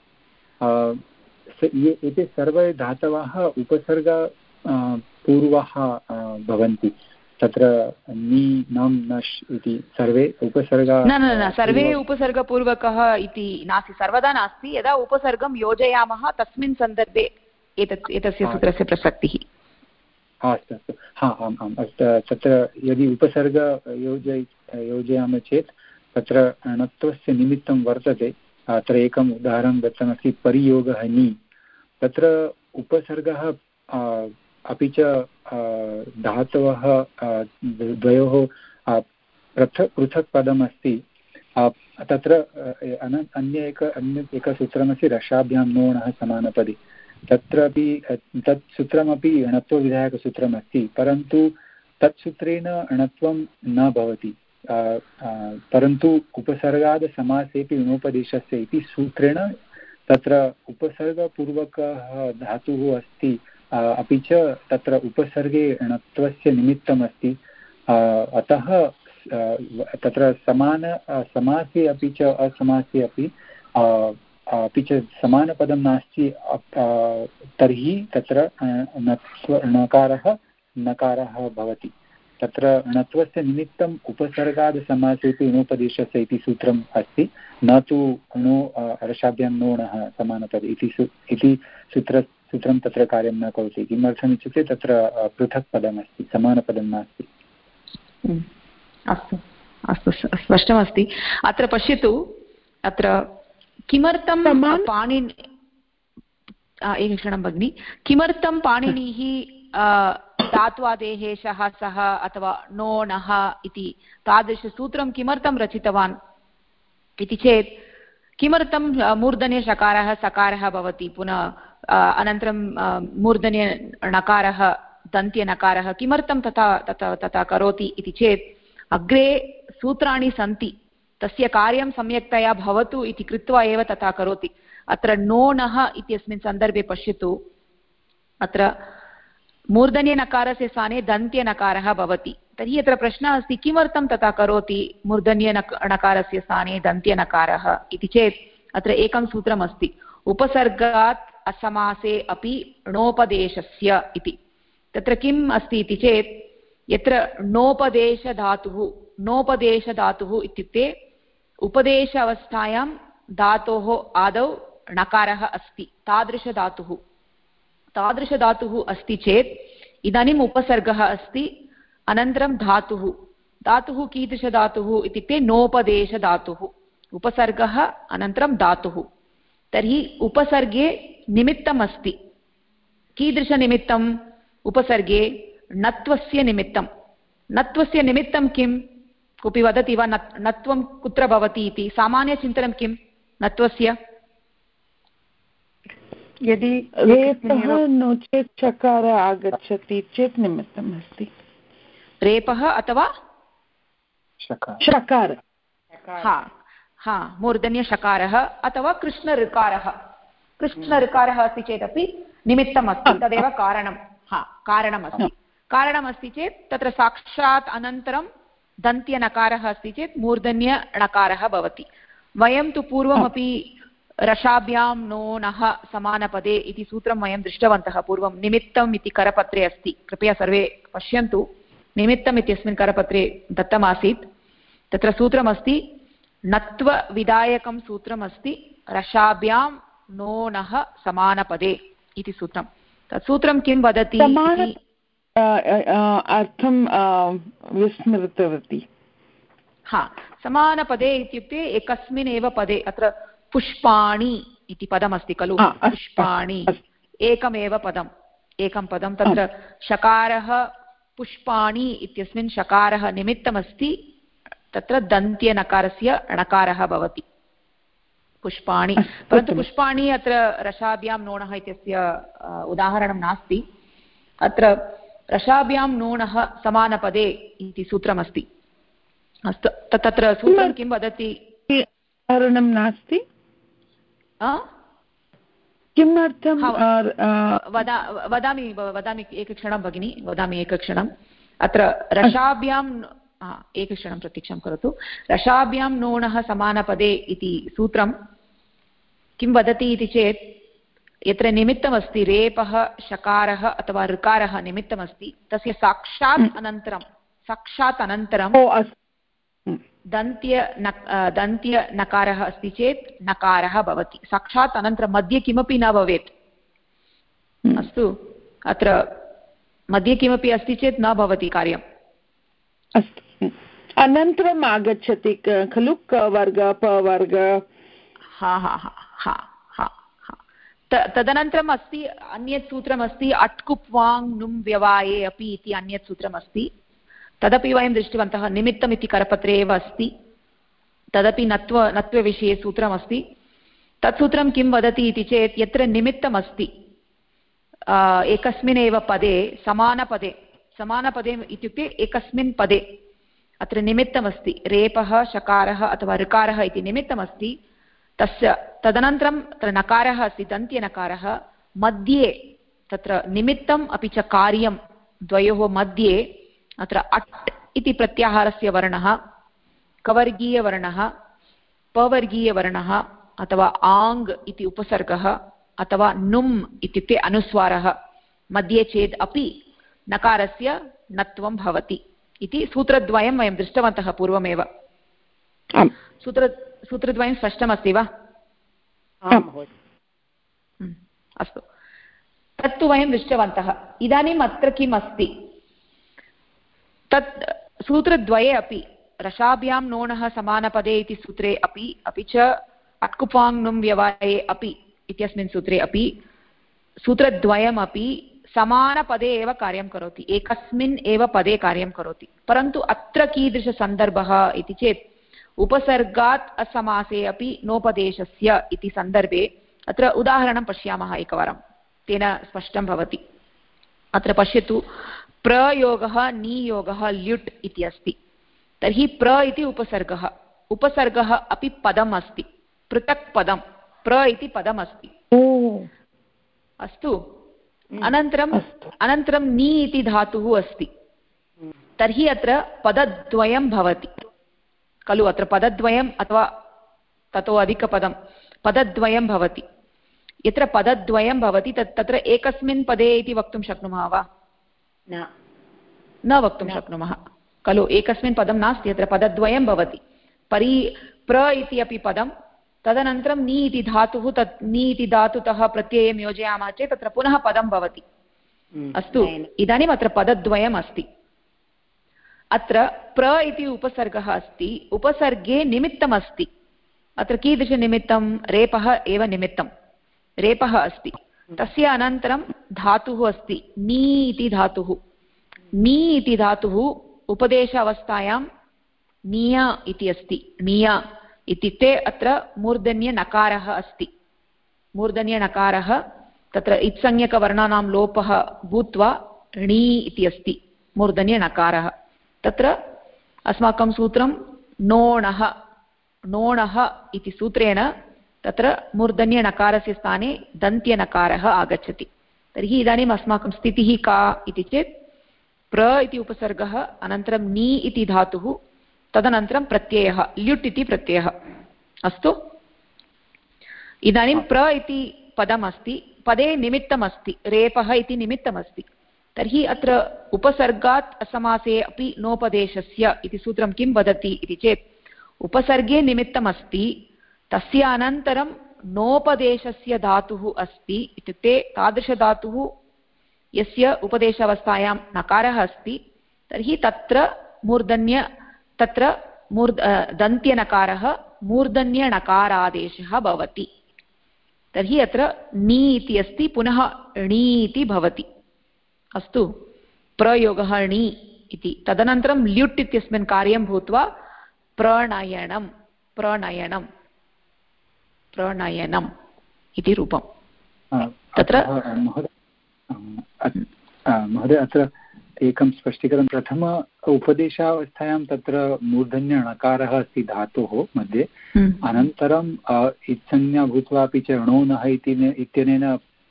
एते सर्वे धातवः उपसर्ग पूर्वः भवन्ति। तत्र नी नम् नश् इति सर्वे उपसर्ग न सर्वे उपसर्गपूर्वकः इति नास्ति, सर्वदा नास्ति। यदा उपसर्गं योजयामः तस्मिन् सन्दर्भे एतस्य सूत्रस्य प्रसक्तिः। अस्तु अस्तु, हा आम् आम् अस्तु। तत्र यदि उपसर्ग योजयामः चेत् तत्र णत्वस्य निमित्तं वर्तते। अत्र एकम् उदाहरणं दत्तमस्ति, परियोगः नी। तत्र उपसर्गः अपि च धातवः द्वयोः पृथक् पृथक् पदमस्ति। तत्र अन्य एकसूत्रमस्ति रसाभ्यां नोणः समानपदे। तत्रापि तत् सूत्रमपि णत्वविधायकसूत्रमस्ति, परन्तु तत् सूत्रेण णत्वं न भवति, परन्तु उपसर्गादसमासेऽपि णोपदेशस्य इति सूत्रेण तत्र उपसर्गपूर्वकः धातुः अस्ति, अपि च तत्र उपसर्गे णत्वस्य निमित्तमस्ति। अतः तत्र समासे अपि च असमासे अपि च समानपदं नास्ति, तर्हि तत्र नकारः भवति। तत्र णत्वस्य निमित्तम् उपसर्गादसमासेऽपि णोपदेशस्य इति सूत्रम् अस्ति, न तु णो रसाभ्यां नोणः समानपदे इति सूत्रं तत्र कार्यं न करोति। किमर्थम् इत्युक्ते तत्र पृथक् पदमस्ति, समानपदं नास्ति। अस्तु अस्तु, स्पष्टमस्ति। अत्र पश्यतु, अत्र किमर्थं एकक्षणं भगिनि, किमर्थं पाणिनिः धात्वादेः शः सः अथवा नो नः इति तादृशसूत्रं किमर्थं रचितवान् इति चेत्, किमर्थं मूर्धन्य षकारः सकारः भवति, पुनः अनन्तरं मूर्धन्य णकारः दन्त्यनकारः किमर्थं तथा करोति इति चेत्, अग्रे सूत्राणि सन्ति, तस्य कार्यं सम्यक्तया भवतु इति कृत्वा एव तथा करोति। अत्र नो नः इत्यस्मिन् सन्दर्भे पश्यतु, अत्र मूर्धन्यनकारस्य स्थाने दन्त्यनकारः भवति। तर्हि अत्र प्रश्नः अस्ति, किमर्थं तथा करोति मूर्धन्यनकारस्य स्थाने दन्त्यनकारः इति चेत्, अत्र एकं सूत्रमस्ति, उपसर्गात् असमासे अपि णोपदेशस्य इति। तत्र किम् अस्ति इति चेत्, यत्र नोपदेशधातुः इत्युक्ते उपदेश अवस्थायां धातोः आदौ णकारः अस्ति, तादृशधातुः अस्ति चेत् इदानीम् उपसर्गः अस्ति, अनन्तरं धातुः कीदृशधातुः इत्युक्ते नोपदेशधातुः, उपसर्गः अनन्तरं धातुः। तर्हि उपसर्गे निमित्तम् अस्ति, कीदृशनिमित्तम्? उपसर्गे णत्वस्य निमित्तं किं? कोऽपि वदति वा णत्वं कुत्र भवति इति? सामान्यचिन्तनं किं णत्वस्य? यदि रेपः नो चेत् चकार आगच्छति चेत् निमित्तम् अस्ति, रेपः अथवा षकार, मूर्धन्यषकारः अथवा कृष्णऋकारः अस्ति चेदपि निमित्तम् अस्ति, तदेव कारणमस्ति चेत् तत्र साक्षात् अनन्तरं दन्त्यनकारः अस्ति चेत् मूर्धन्यणकारः भवति। वयं तु पूर्वमपि रसाभ्यां नोनः समानपदे इति सूत्रं वयं दृष्टवन्तः पूर्वं निमित्तम् इति करपत्रे अस्ति कृपया सर्वे पश्यन्तु निमित्तम् इत्यस्मिन् करपत्रे दत्तमासीत् तत्र सूत्रमस्ति नत्वविधायकं सूत्रमस्ति रसाभ्यां नोनः समानपदे इति सूत्रं तत् सूत्रं किं वदति अर्थं विस्मृतवती हा समानपदे इत्युक्ते एकस्मिन् एव पदे अत्र पुष्पाणि इति पदमस्ति खलु पुष्पाणि एकमेव पदम् एकं पदं तत्र शकारः पुष्पाणि इत्यस्मिन् शकारः निमित्तमस्ति तत्र दन्त्यनकारस्य णकारः भवति पुष्पाणि परन्तु पुष्पाणि अत्र रसाभ्यां नोणः इत्यस्य उदाहरणं नास्ति अत्र रसाभ्यां नोणः समानपदे इति सूत्रमस्ति अस्तु तत्र सूत्रं किं वदति उदाहरणं नास्ति किमर्थं वदामि एकक्षणं भगिनि वदामि एकक्षणम् अत्र रसाभ्यां एकक्षणं प्रतीक्षां करोतु रसाभ्यां नोणः समानपदे इति सूत्रं किं वदति इति चेत् यत्र निमित्तमस्ति रेपः शकारः अथवा ऋकारः निमित्तमस्ति तस्य साक्षात् अनन्तरं दन्त्यनकारः अस्ति चेत् नकारः भवति साक्षात् अनन्तरं मध्ये किमपि न भवेत् अस्तु अत्र मध्ये किमपि अस्ति चेत् न भवति कार्यम् अस्तु अनन्तरम् आगच्छति खलु क वर्ग प वर्ग हा हा हा हा हा तदनन्तरम् अस्ति अन्यत् सूत्रमस्ति अट्कुप्वाङ् नुम् व्यवाये अपि इति अन्यत् सूत्रमस्ति तदपि वयं दृष्टवन्तः निमित्तम् इति करपत्रे एव अस्ति तदपि नत्वविषये सूत्रमस्ति तत् सूत्रं किं वदति इति चेत् यत्र निमित्तमस्ति एकस्मिन् एव पदे समानपदे इत्युक्ते एकस्मिन् पदे अत्र निमित्तमस्ति रेपः शकारः अथवा ऋकारः इति निमित्तमस्ति तस्य तदनन्तरं तत्र नकारः अस्ति दन्त्यनकारः मध्ये तत्र निमित्तम् अपि च कार्यं द्वयोः मध्ये अत्र अट् इति प्रत्याहारस्य वर्णः कवर्गीयवर्णः पवर्गीयवर्णः अथवा आङ् इति उपसर्गः अथवा नुम् इत्युक्ते अनुस्वारः मध्ये चेत् अपि नकारस्य नत्वं भवति इति सूत्रद्वयं वयं दृष्टवन्तः पूर्वमेव सूत्रद्वयं स्पष्टमस्ति वा अस्तु तत्तु वयं दृष्टवन्तः इदानीम् अत्र किम् अस्ति तत् सूत्रद्वये अपि रसाभ्यां नोणः समानपदे इति सूत्रे अपि च अट्कुपाङ् नुम् व्यवाये अपि इत्यस्मिन् सूत्रे अपि सूत्रद्वयमपि समानपदे एव कार्यं करोति एकस्मिन् एव पदे कार्यं करोति परन्तु अत्र कीदृशसन्दर्भः इति चेत् उपसर्गात् असमासे अपि नोपदेशस्य इति सन्दर्भे अत्र उदाहरणं पश्यामः एकवारं तेन स्पष्टं भवति अत्र पश्यतु प्रयोगः नियोगः ल्युट् इति अस्ति तर्हि प्र इति उपसर्गः अपि पदम् अस्ति पृथक् पदं प्र इति पदम् अस्ति अस्तु अनन्तरं नि इति धातुः अस्ति तर्हि अत्र पदद्वयं भवति खलु अत्र पदद्वयम् अथवा ततो अधिकपदं पदद्वयं भवति यत्र पदद्वयं भवति तत्र एकस्मिन् पदे इति वक्तुं शक्नुमः वा न वक्तुं शक्नुमः खलु एकस्मिन् पदं नास्ति अत्र पदद्वयं भवति प्र इति अपि पदं तदनन्तरं नि इति धातुः तत् नि इति धातुतः प्रत्ययं योजयामः चेत् तत्र पुनः पदं भवति अस्तु इदानीम् अत्र पदद्वयम् अस्ति अत्र प्र इति उपसर्गः अस्ति उपसर्गे निमित्तमस्ति अत्र कीदृशनिमित्तं रेपः एव निमित्तं रेपः अस्ति तस्य अनन्तरं धातुः अस्ति नी इति धातुः नी इति धातुः उपदेश अवस्थायां निया इति अस्ति निया इत्युक्ते अत्र मूर्धन्यनकारः अस्ति मूर्धन्यनकारः तत्र इत्संज्ञकवर्णानां लोपः भूत्वा णी इति अस्ति मूर्धन्यनकारः तत्र अस्माकं सूत्रं नोणः इति सूत्रेण तत्र मूर्धन्यनकारस्य स्थाने दन्त्यनकारः आगच्छति तर्हि इदानीम् अस्माकं स्थितिः का इति चेत् प्र इति उपसर्गः अनन्तरं नि इति धातुः तदनन्तरं प्रत्ययः ल्युट् इति प्रत्ययः अस्तु, इदानीं प्र इति पदमस्ति, पदे निमित्तमस्ति, रेपः इति निमित्तमस्ति। तर्हि अत्र उपसर्गात् असमासे अपि नोपदेशस्य इति सूत्रं किं वदति इति चेत् उपसर्गे निमित्तमस्ति, तस्य अनन्तरं नोपदेशस्य धातुः अस्ति, इत्युक्ते तादृशधातुः यस्य उपदेशावस्थायां नकारः अस्ति, तर्हि तत्र दन्त्यनकारः मूर्धन्यणकारादेशः भवति। तर्हि अत्र नी इति अस्ति, पुनः णी इति भवति। अस्तु, प्रयोगः णी इति। तदनन्तरं ल्युट् इत्यस्मिन् कार्यं भूत्वा प्रणयनं प्रणयनं प्रणयनम् इति रूपं। तत्र महोदय अत्र एकं स्पष्टीकरणं। प्रथम उपदेशावस्थायां तत्र मूर्धन्यणकारः अस्ति धातोः मध्ये, अनन्तरं इत्संज्ञा भूत्वा अपि च णोनः इत्यनेन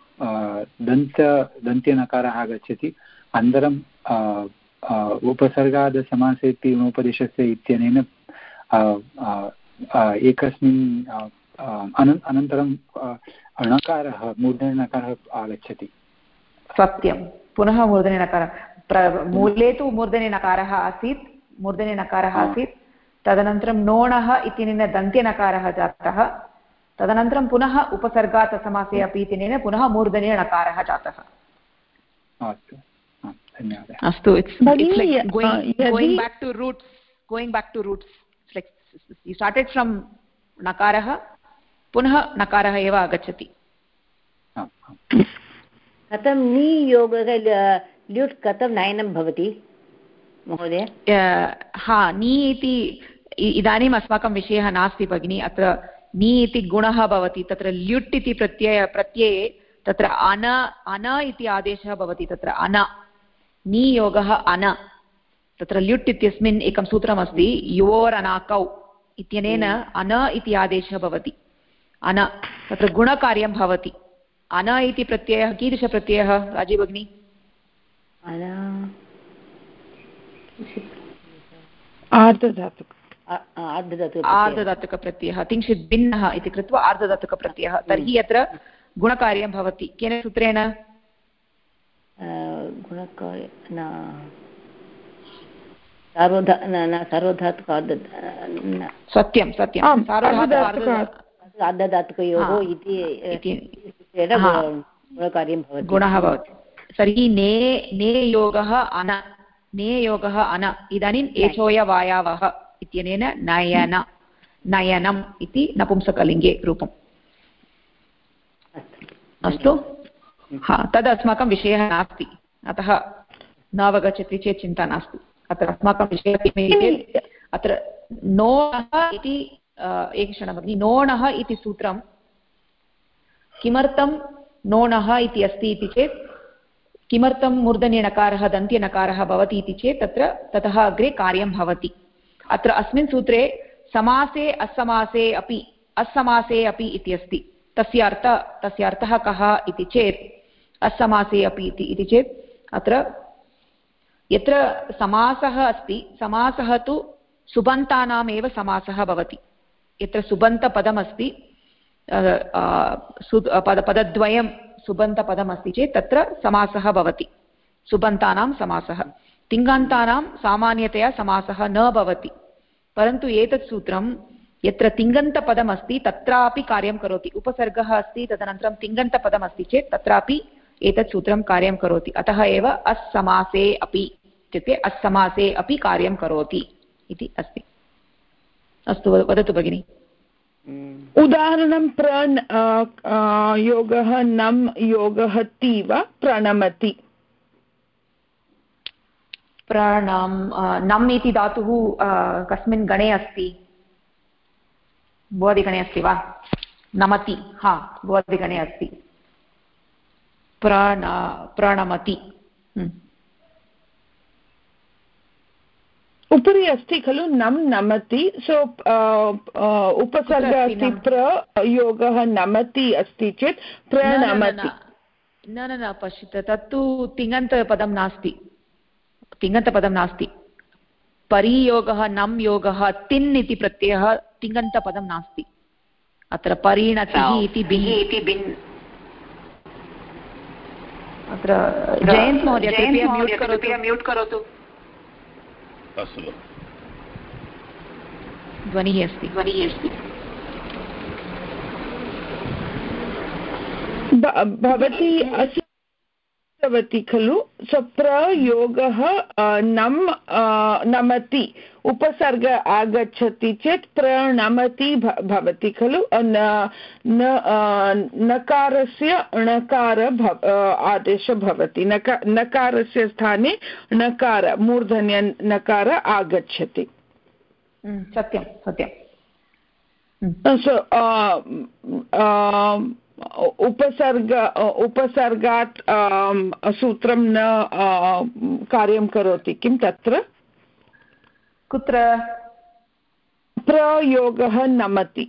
दन्त्यनकारः आगच्छति, अनन्तरं उपसर्गादसमासेति णोपदेशस्य इत्यनेन एकस्मिन् अनन्तरं णकारः मूर्धन्यनकारः आगच्छति। सत्यं, पुनः मूर्धन्यनकारः। मूले तु मूर्धन्यनकारः आसीत्, तदनन्तरं नोणः इत्यनेन दन्त्यनकारः जातः, तदनन्तरं पुनः उपसर्गात् असमासे अपि इत्यनेन पुनः मूर्धन्यनकारः जातः। अस्तु, it's like going back to roots. It's like you started from नकारः, पुनः नकारः एव आगच्छति। कथं नियोगः ल्युट् कथं नयनं भवति महोदय? हा, नी इति इदानीम् अस्माकं विषयः नास्ति भगिनी। अत्र नी इति गुणः भवति, तत्र ल्युट् इति प्रत्यये तत्र अन इति आदेशः भवति। तत्र अन, नियोगः अन, तत्र ल्युट् इत्यस्मिन् एकं सूत्रमस्ति, योरनाकौ इत्यनेन अन इति आदेशः भवति। अन, तत्र गुणकार्यं भवति। अन इति प्रत्ययः कीदृशप्रत्ययः राजी भगिनी? आर्धधातुकप्रत्ययः, किञ्चित् भिन्नः इति कृत्वा आर्धधातुकप्रत्ययः। तर्हि अत्र गुणकार्यं भवति केन सूत्रेण? सत्यं सत्यं, सार्वधातुकयोः इति गुणः भवति। तर्हि नेयोगः अन, नेयोगः अन। इदानीम् एषोयवायावः इत्यनेन नयनम् इति नपुंसकलिङ्गे रूपम्। अस्तु, हा, तद् अस्माकं विषयः नास्ति, अतः न अवगच्छति चेत् चिन्ता नास्ति। अत्र अस्माकं विषयः किमिति चेत् अत्र नोणः इति एकक्षणं भगिनि, नोणः इति सूत्रं किमर्थं नोणः इति अस्ति इति चेत्, किमर्थं मूर्धन्यनकारः दन्त्यनकारः भवति इति चेत् ततः अग्रे कार्यं भवति। अत्र अस्मिन् सूत्रे समासे असमासे अपि इति अस्ति। तस्य अर्थः कः इति चेत्, असमासे अपि इति चेत् अत्र यत्र समासः अस्ति, समासः तु सुबन्तानामेव समासः भवति। यत्र सुबन्तपदमस्ति, पदद्वयं सुबन्तपदमस्ति चेत् तत्र समासः भवति, सुबन्तानां समासः। तिङन्तानां सामान्यतया समासः न भवति, परन्तु एतत् सूत्रं यत्र तिङन्तपदमस्ति तत्रापि कार्यं करोति। उपसर्गः अस्ति, तदनन्तरं तिङन्तपदमस्ति चेत् तत्रापि एतत् सूत्रं कार्यं करोति। अतः एव अस्समासे अपि इत्युक्ते अस्समासे अपि कार्यं करोति इति अस्ति। अस्तु, वदतु भगिनि। उदाहरणं योगः नम् योगः ति वा प्रणमति? नम् इति धातुः कस्मिन् गणे अस्ति? भुवादिगणे अस्ति वा? नमति, हा, भुवादिगणे अस्ति। प्रणमति उपरि अस्ति खलु नम् नमति। सो उपसर्ग अस्ति प्र, योगः नमति अस्ति चेत् प्रणमति। न पश्यतु, तत्तु तिङन्तपदं नास्ति। परियोगः नम् योगः तिन् इति प्रत्ययः तिङन्तपदं नास्ति। अत्र परिणतिः इति भिन् अत्र जयन्त् महोदय कृपया म्यूट् करोतु। ध्वनिः अस्ति भवती उक्तवती खलु प्रयोगः नमति उपसर्ग आगच्छति चेत् प्रणमति भवति खलु नकारस्य णकार आदेशः भवति नकारस्य स्थाने णकार मूर्धन्य नकार आगच्छति। सत्यं उपसर्गात् सूत्रं न कार्यं करोति किं तत्र कुत्र प्रयोगः नमति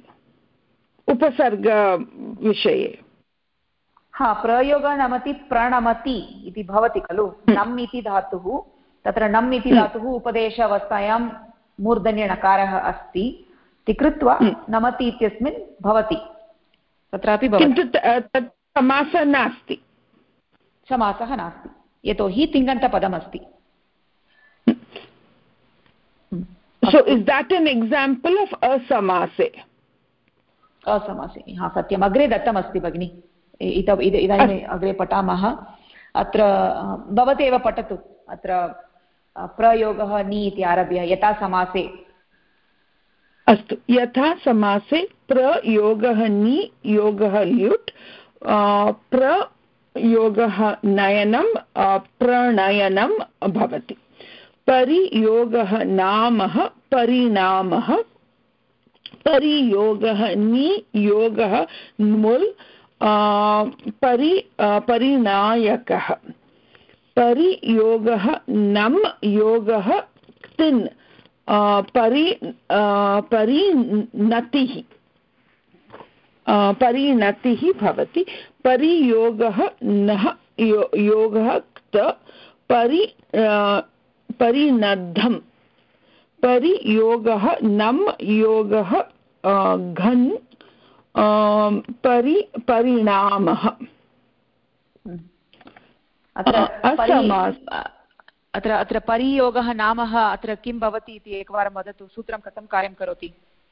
उपसर्गविषये प्रयोगः नमति प्रणमति इति भवति खलु नम् इति धातुः तत्र नम् इति धातुः उपदेशावस्थायां मूर्धन्यणकारः अस्ति इति कृत्वा नमति इत्यस्मिन् भवति तत्रापि किन्तु तत् समासः नास्ति यतोहि तिङन्तपदमस्ति। So is that an example of asamaase? सत्यम् अग्रे दत्तमस्ति भगिनि इदानीम् अग्रे पठामः। अत्र भवतेव पठतु अत्र प्रयोगः नि इति आरभ्य यथा समासे। अस्तु यथा समासे प्रयोगः नि योगः ल्युट् प्रयोगः नयनं प्रणयनं भवति परियोगः नामः परिणामः परियोगः नियोगः मुल् परिणायकः परियोगः नम् योगः क्तिन् परिणतिः भवति परियोगः नः योगः क्त परिणद्धं परियोगः नम् योगः घन् परिणामः। अत्र परियोगः नामः अत्र किं भवति इति एकवारं वदतु सूत्रं कथं कार्यं करोति।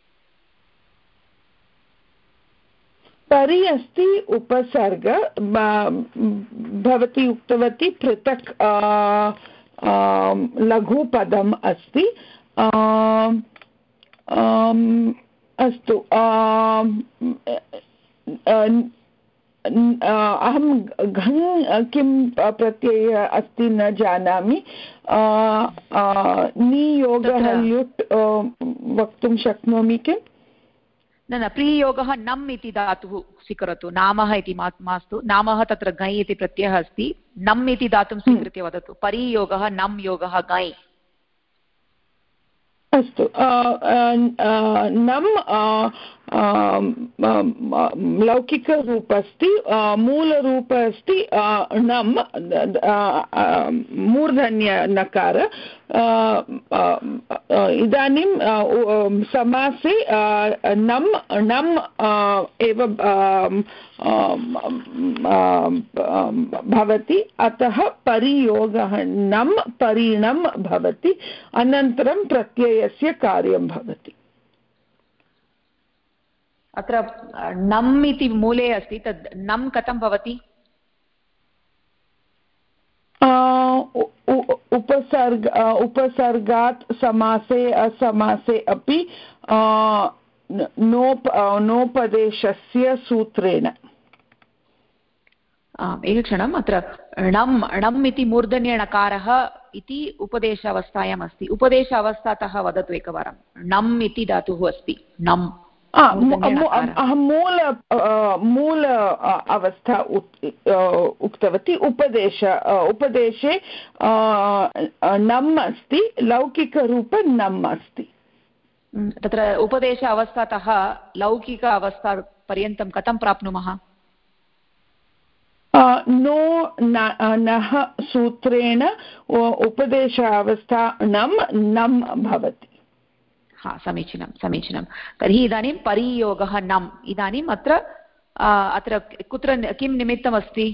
परि अस्ति उपसर्ग भवती उक्तवती पृथक् लघुपदम् अस्ति अस्तु अहं घन् किं प्रत्ययः अस्ति न जानामि नियोगः ल्युट् वक्तुं शक्नोमि किम् न प्रियोगः नम् इति धातुः स्वीकरोतु नामः इति मास्तु नामः तत्र गै इति प्रत्ययः अस्ति नम् इति धातुं स्वीकृत्य वदतु परियोगः नम् योगः गै। अस्तु नम् लौकिकरूप अस्ति मूलरूप अस्ति नम् मूर्धन्य नकार इदानीं समासे नम् एव भवति अतः परियोगः नम् परिणम् भवति अनन्तरं प्रत्ययस्य कार्यं भवति। अत्र नम् इति मूले अस्ति तद् नम् कथं भवति उपसर्गात् समासे असमासे अपि नोपदेशस्य सूत्रेण। एकक्षणम् अत्र णम् इति मूर्धन्यणकारः इति उपदेशावस्थायाम् अस्ति उपदेशावस्थातः वदतु एकवारं नम् इति धातुः अस्ति नम् अहं मूल अवस्था उक्तवती उपदेशे नम् अस्ति लौकिकरूप नम् अस्ति तत्र उपदेश अवस्थातः लौकिक अवस्थापर्यन्तं कथं प्राप्नुमः नो नः सूत्रेण उपदेश अवस्था नम् भवति हा समीचीनं समीचीनं। तर्हि इदानीं परियोगः नम्। इदानीम् अत्र कुत्र किं निमित्तमस्ति?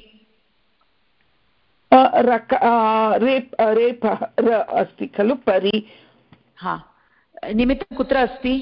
रेपः अस्ति खलु परि। हा निमित्तं कुत्र अस्ति?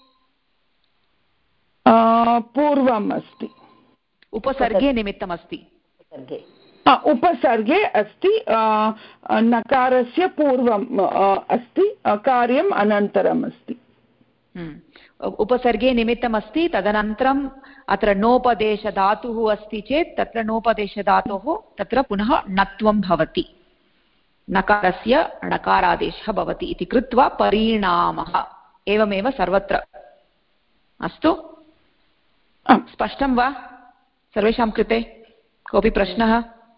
पूर्वम् अस्ति। उपसर्गे निमित्तमस्ति। उपसर्गे अस्ति, नकारस्य पूर्वम् अस्ति, कार्यम् अनन्तरम् अस्ति। उपसर्गे निमित्तमस्ति। तदनन्तरम् अत्र नोपदेशधातुः अस्ति चेत् तत्र नोपदेशधातोः तत्र पुनः णत्वं भवति, नकारस्य णकारादेशः भवति इति कृत्वा परिणामः। एवमेव सर्वत्र। अस्तु, स्पष्टं वा सर्वेषां कृते? कोऽपि प्रश्नः?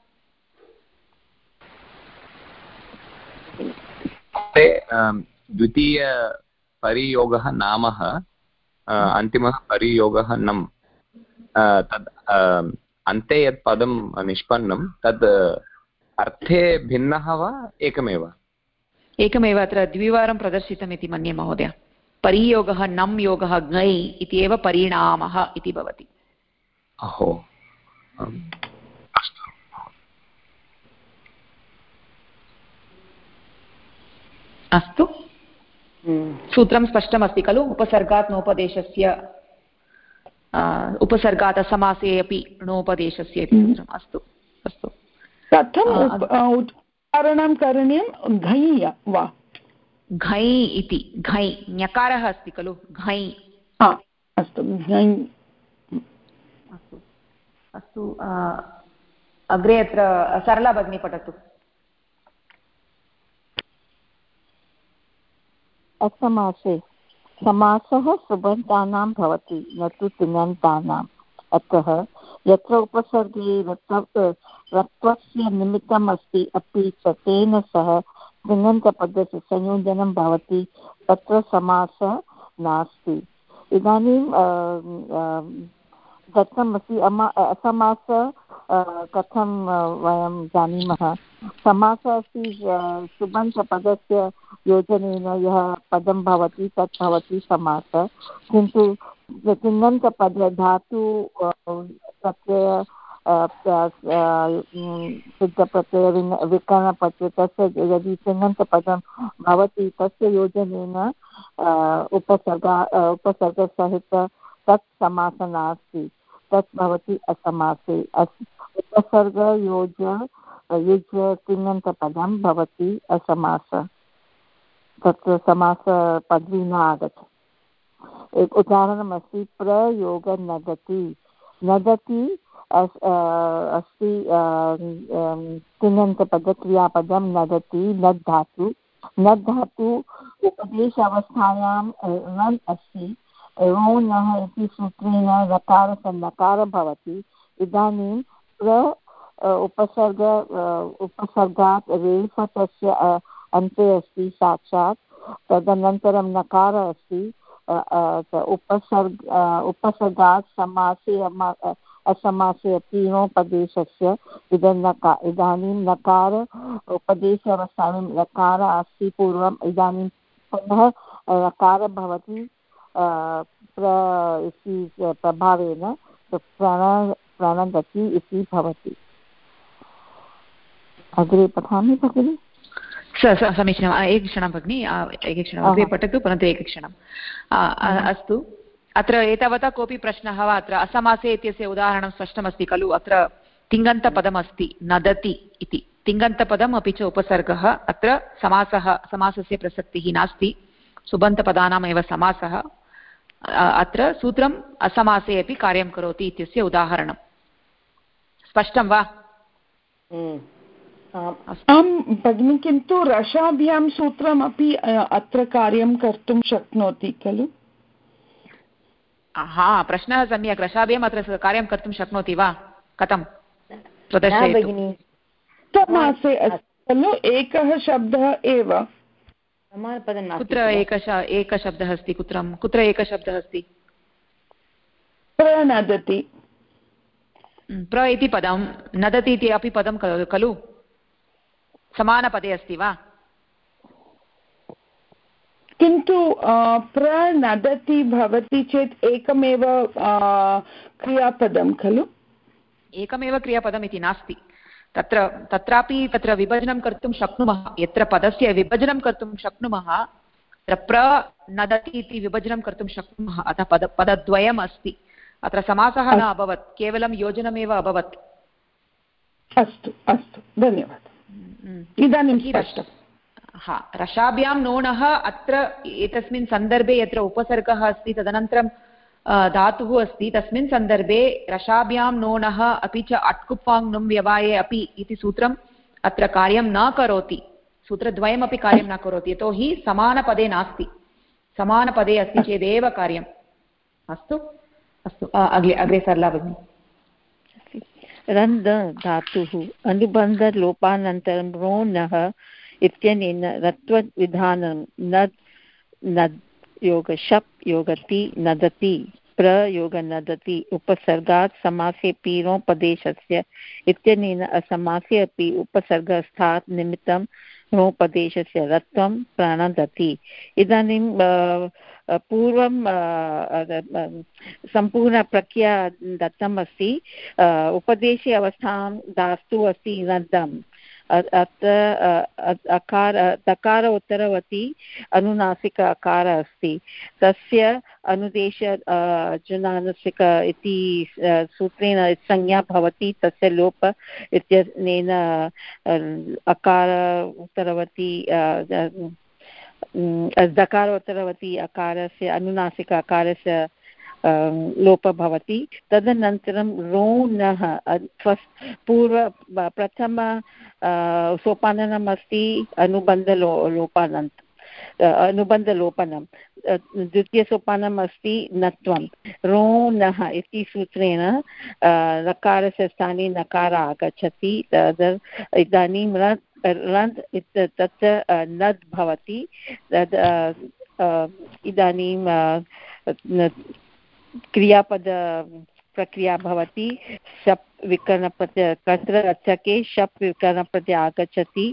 द्वितीयपरियोगः नामः, अन्तिमः परियोगः नम्, तद् अन्ते यत् पदं निष्पन्नं तद् अर्थे भिन्नः वा एकमेव? एकमेव। अत्र द्विवारं प्रदर्शितम् इति मन्ये महोदय। परियोगः नम् योगः ङै इति एव परिणामः इति भवति। अहो, अस्तु, सूत्रं स्पष्टमस्ति खलु? उपसर्गात् नोपदेशस्य, उपसर्गात् असमासे अपि णोपदेशस्य इति सूत्रम्। अस्तु अस्तु। कथम् उच्चारणं करणीयं? घञ् वा? घञ् इति, घञ् ञकारः अस्ति खलु, घञ्। अस्तु, घञ्। अस्तु अस्तु। अग्रे अत्र सरला भगिनी पठतु। असमासे समासः सुबन्तानां भवति, न तु तिङन्तानाम्। अतः यत्र उपसर्गे रत्वस्य निमित्तम् अस्ति अपि च तेन सह तिङन्तपदस्य संयोजनं भवति, तत्र समासः नास्ति। इदानीं दत्तमस्ति असमासः कथं वयं जानीमः? समासः अस्ति सुबन्तपदस्य योजनेन यः पदं भवति तत् भवति समासः। किन्तु तिङन्तपद धातु प्रत्यय सिद्धप्रत्यय विकरणप्रत्यय तस्य यदि तिङन्तपदं भवति तस्य योजनेन उपसर्गसहित तत् समासः नास्ति, तत् भवति असमासे। उपसर्गयोज तिङन्तपदं भवति असमासः, तत्र समासपदवी न आगच्छति। एक उदाहरणमस्ति, प्रयोगनदति। नदति अस्ति तिङन्तपदक्रियापदं नदति, नद् धातु। नद् धातु उपदेश अवस्थायां रन् अस्ति, रो नः इति सूत्रेण रकारस्य नकारः भवति। इदानीं उपसर्गात् रेफतस्य अन्ते अस्ति साक्षात्, तदनन्तरं नकारः अस्ति। उपसर्गात् समासे असमासे अपि णोपदेशस्य इदानीं नकार उपदेश अवस्थायां नकारः अस्ति पूर्वम्, इदानीं पुनः नकारः भवति इति प्रभावेन प्रणदति इति भवति। अग्रे पठामि भगिनि? समीचीनम्। एकक्षणं भगिनि, एकक्षणम् अग्रे पठतु, परन्तु एकक्षणम्। अस्तु, अत्र एतावता कोऽपि प्रश्नः वा? अत्र असमासे इत्यस्य उदाहरणं स्पष्टमस्ति खलु? अत्र तिङन्तपदमस्ति नदति इति, तिङन्तपदम् अपि च उपसर्गः। अत्र समासस्य प्रसक्तिः नास्ति, सुबन्तपदानाम् एव समासः। अत्र सूत्रम् असमासे अपि कार्यं करोति इत्यस्य उदाहरणं। स्पष्टं वा? आं भगिनि, किन्तु रसाभ्यां सूत्रमपि अत्र कार्यं कर्तुं शक्नोति खलु? हा, प्रश्नः सम्यक्। रसाभ्याम् अत्र कार्यं कर्तुं शक्नोति वा? कथं प्रदर्शयतु। समासे अस्ति खलु, एकः शब्दः एव। कुत्र एकः शब्दः अस्ति? कुत्र एकः शब्दः अस्ति? प्रनदति। प्र इति पदं, नदति इति अपि पदं खलु? समानपदे अस्ति वा? किन्तु प्रनदति भवति चेत् एकमेव क्रियापदं खलु? एकमेव क्रियापदम् इति नास्ति, तत्रापि तत्र विभजनं कर्तुं शक्नुमः। यत्र पदस्य विभजनं कर्तुं शक्नुमः तत्र प्रनदति इति विभजनं कर्तुं शक्नुमः। अतः पदद्वयम् अस्ति, अत्र समासः न अभवत्, केवलं योजनमेव अभवत्। अस्तु अस्तु, धन्यवादः। इदानीं स्पष्टम्। हा, रसाभ्यां नोणः अत्र एतस्मिन् सन्दर्भे यत्र उपसर्गः अस्ति तदनन्तरं धातुः अस्ति, तस्मिन् सन्दर्भे रसाभ्यां नोणः अपि च अट्कुप्पाङ् नुं व्यवाये अपि इति सूत्रम् अत्र कार्यं न करोति, सूत्रद्वयमपि कार्यं न करोति, यतोहि समानपदे नास्ति, समानपदे अस्ति चेदेव कार्यम्। अस्तु अस्तु, अग्रे सरला भगिनी। रन्द धातुः अनुबन्धलोपानन्तरं रोणः इत्यनेन रत्वविधानं नद् नद् योगशप् योगति नदति प्रयोगनदति उपसर्गात् समासेऽपि रोपदेशस्य इत्यनेन असमासे अपि उपसर्गस्थात् निमित्तं रोपदेशस्य रत्वं प्रणदति। इदानीं पूर्वं सम्पूर्णप्रक्रिया दत्तम् अस्ति। उपदेशे अवस्थां दास्तु अस्ति नदम्, अकार तकार उत्तरवती अनुनासिक अकार अस्ति, तस्य अनुदेश जुनानुसिक इति सूत्रेण संज्ञा भवति, तस्य लोप इत्यनेन अकार उत्तरवती दकारोत्तरवती अकारस्य अनुनासिक अकारस्य लोपः भवति। तदनन्तरं रोणः प्रथम सोपाननम् अस्ति अनुबन्धलोपनं, द्वितीयसोपानम् अस्ति नत्वं। रोणः इति सूत्रेण लकारस्य स्थाने नकार आगच्छति, इदानीं रन्त् तत्र नद् भवति। इदानीं क्रियापद प्रक्रिया भवति, शप् विकरणप्रत्यय कर्तृरचके शप् विकरणप्रत्यय आगच्छति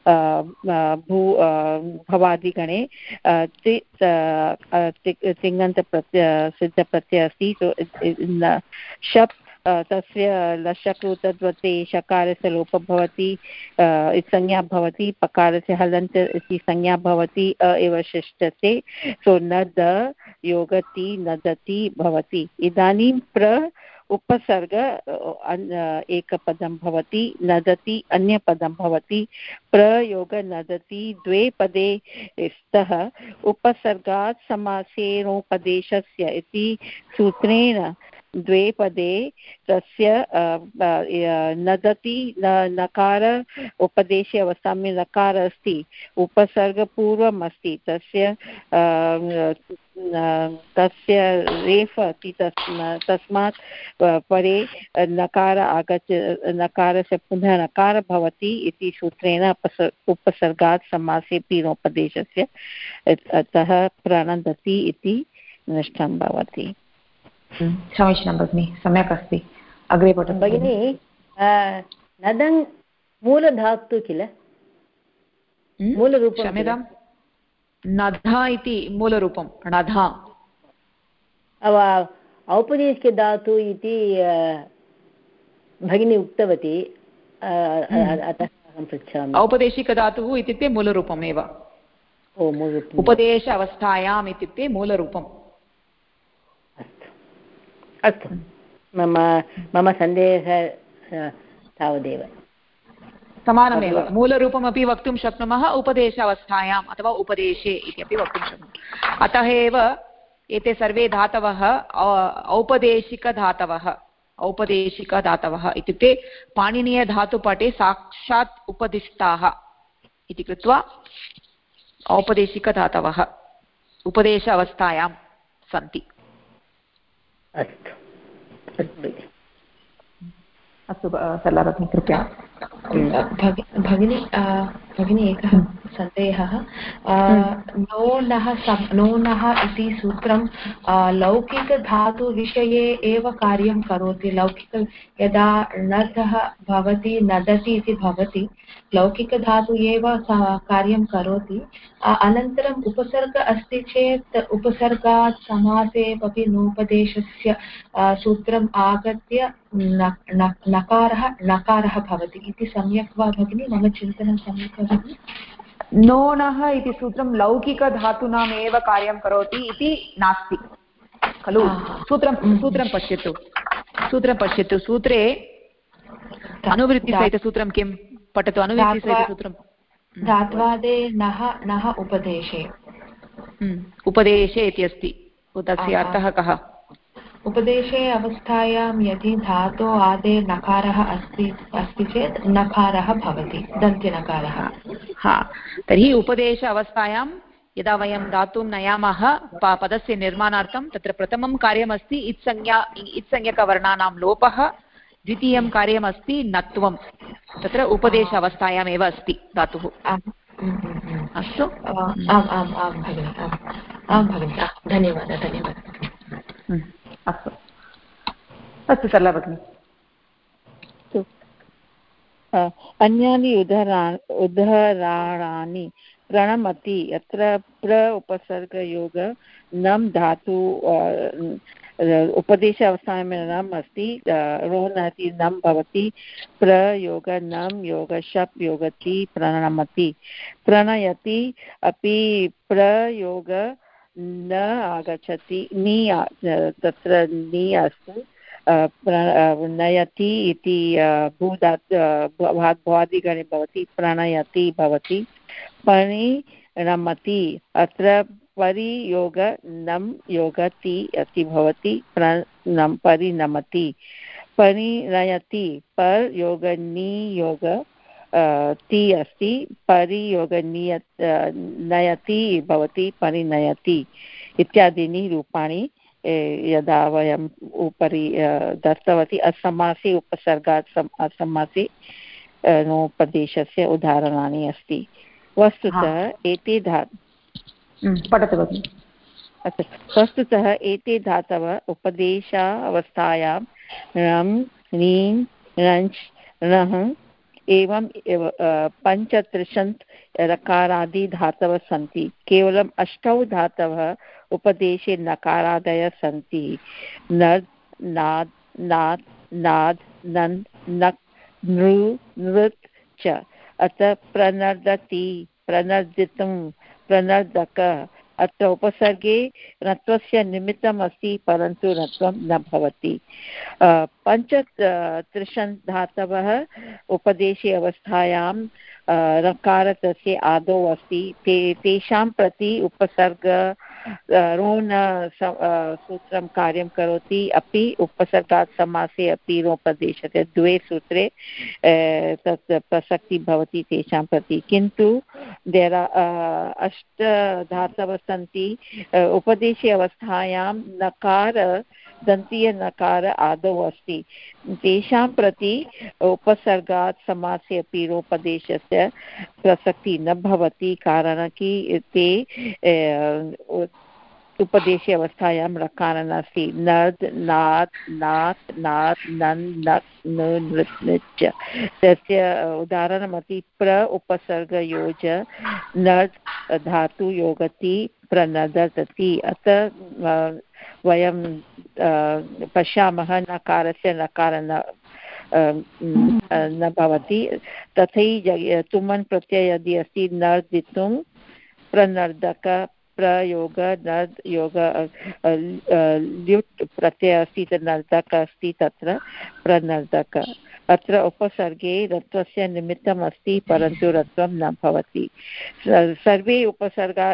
भवादिगणे, तिङन्तप्रत्यय सिद्धप्रत्ययः अस्ति, शप् तस्य लशकृतद्वते शकारस्य लोपः भवति, संज्ञा भवति, पकारस्य हलन्त इति संज्ञा भवति, एव शिष्टते, सो नद योगति नदति भवति। इदानीं प्र उपसर्ग एकपदं भवति, नदति अन्यपदं भवति, प्रयोग नदति द्वे पदे स्तः उपसर्गात् समासेरोपदेशस्य इति सूत्रेण द्वे पदे तस्य नदति नकार उपदेशे अवस्था में नकार अस्ति, उपसर्ग पूर्वम् अस्ति, तस्य रेफ अस्ति, तस्मात् परे नकार नकारस्य पुनः नकार भवति इति सूत्रेण उपसर्गात् समासे पीनोपदेशस्य, अतः प्रणदति इति निष्ठं भवति। समीचीनं भगिनि, सम्यक् अस्ति। अग्रे पठतु भगिनि। नदङ् मूलधातु किल, मूलरूपं? क्षम्यतां, नधा इति मूलरूपं, नधा। औपदेशिकधातु इति भगिनी उक्तवती, अतः अहं पृच्छामि। औपदेशिकधातुः इत्युक्ते मूलरूपमेव, उपदेश अवस्थायाम् इत्युक्ते मूलरूपम्। अस्तु, मम सन्देहः तावदेव। समानमेव, मूलरूपमपि वक्तुं शक्नुमः, उपदेशावस्थायाम् अथवा उपदेशे इत्यपि वक्तुं शक्नुमः। अतः एव एते सर्वे धातवः औपदेशिकधातवः इत्युक्ते पाणिनीयधातुपाठे साक्षात् उपदिष्टाः इति कृत्वा औपदेशिकधातवः उपदेश अवस्थायां सन्ति। अस्तु अस्तु सरला भगिनी, कृपया। भगिनी एकः सन्देहः नोनः इति सूत्रं लौकिकधातुविषये एव कार्यं करोति लौकिक यदा णतः भवति नदति इति भवति लौकिकधातु एव कार्यं करोति अनन्तरम् उपसर्ग अस्ति चेत् उपसर्गात् समासे अपि नोपदेशस्य सूत्रम् आगत्य नकारः भवति इति सम्यक् वा भगिनि मम चिन्तनं सम्यक् वा भगिनि नोनः इति सूत्रं लौकिकधातूनामेव कार्यं करोति इति नास्ति खलु सूत्रं पश्यतु सूत्रे अनुवृत्तिसहितसूत्रं किं पठतु अनुवृत्तिसहितसूत्रं धात्वादे नः उपदेशे उपदेशे इति अस्ति तस्य अर्थः कः उपदेशे अवस्थायां यदि धातो आदे नकारः अस्ति चेत् नकारः भवति दन्त्यनकारः तर्हि उपदेश अवस्थायां यदा वयं धातुं नयामः पदस्य निर्माणार्थं तत्र प्रथमं कार्यमस्ति इत्संज्ञकवर्णानां लोपः द्वितीयं कार्यमस्ति नत्वं तत्र उपदेश अवस्थायामेव अस्ति धातुः अस्तु आं भगिनि धन्यवादः अस्तु सरला भगिनि अन्यानि उदाहरणानि प्रणमति यत्र प्र उपसर्गयोग नम धातु उपदेश अवस्थायां नम अस्ति रोहनति नम भवति प्रयोग नम योग शप् योगति प्रणमति प्रणयति अपि प्रयोग न आगच्छति तत्र नि अस्ति नयति इति भवादिगणे भवति प्रणयति भवति परिणमति अत्र परियोग नम योगति इति भवति परिणमति परिणयति पर योग नियोग ति अस्ति परियोग नयति भवति परिणयति इत्यादीनि रूपाणि यदा वयम् उपरि दत्तवती असमासे उपसर्गात् असमासे नोपदेशस्य उदाहरणानि अस्ति वस्तुतः एते पठतु भगिनि वस्तुतः एते धातवः उपदेशावस्थायां रं रीं रञ्च् रः एवं पञ्चत्रिंशत् रकारादि धातवः सन्ति केवलम् 8 धातवः उपदेशे नकारादयः सन्ति नर् नाद् नात् नाद् नन् नक् नृ नृत् च अतः प्रणर्दति प्रणर्दितुं प्रणर्दक अत्र उपसर्गे णत्वस्य निमित्तम् अस्ति परन्तु णत्वं न भवति 35 धातवः उपदेशे अवस्थायां रकार तस्य आदौ अस्ति तेषां प्रति उपसर्ग रोन सूत्रं कार्यं करोति अपि उपसर्गात् समासे अपि रोपदेशते द्वे सूत्रे तत् प्रसक्तिः भवति तेषां प्रति किन्तु 8 धातवः सन्ति उपदेशे अवस्थायां नकार दन्तीय नकार आदौ अस्ति तेषां प्रति उपसर्गात् समासे अपि रोपदेशस्य प्रसक्तिः न भवति कारणं कि ते उपदेशे अवस्थायां रकार नास्ति नर्द् नात् नात् नात् नन् नक् नृत् च तस्य उदाहरणमस्ति प्र उपसर्गयोज नर्द् धातु योगति प्रणदति अतः वयं पश्यामः नकारस्य नकार न भवति तथैव तुमन् प्रत्यय यदि अस्ति नर्दितुं प्रनर्दक प्रयोग नर्द योग ल्युट् प्रत्ययः अस्ति नर्दक अस्ति तत्र प्रनर्दक अत्र उपसर्गे रत्वस्य निमित्तम् अस्ति परन्तु रत्वं न भवति सर्वे उपसर्गा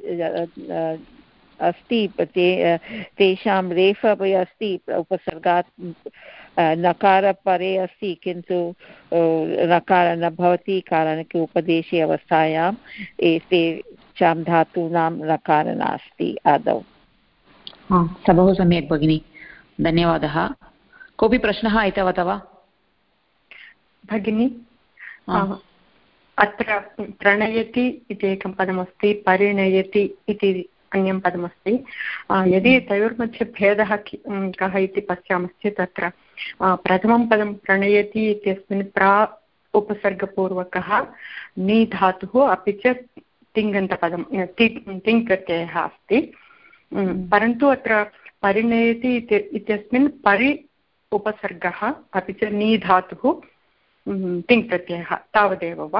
अस्ति तेषां रेफ अपि अस्ति उपसर्गात् नकार परे अस्ति किन्तु नकार न भवति कारणं उपदेशे अवस्थायां तेषां धातूनां नकार नास्ति आदौ बहु सम्यक् भगिनि धन्यवादः कोऽपि प्रश्नः एतावता वा भगिनि अत्र प्रणयति इति एकं पदमस्ति, परिणयति इति अन्यं पदमस्ति। यदि तयोर्मध्ये भेदः कः इति पश्यामश्चेत् तत्र प्रथमं पदं प्रणयति इत्यस्मिन् प्रा उपसर्गपूर्वकः नी धातुः अपि च तिङन्तपदं तिङ् प्रत्ययः अस्ति। परन्तु अत्र परिणयति इत्यस्मिन् परि उपसर्गः अपि च नी धातुः तिङ् प्रत्ययः तावदेव वा?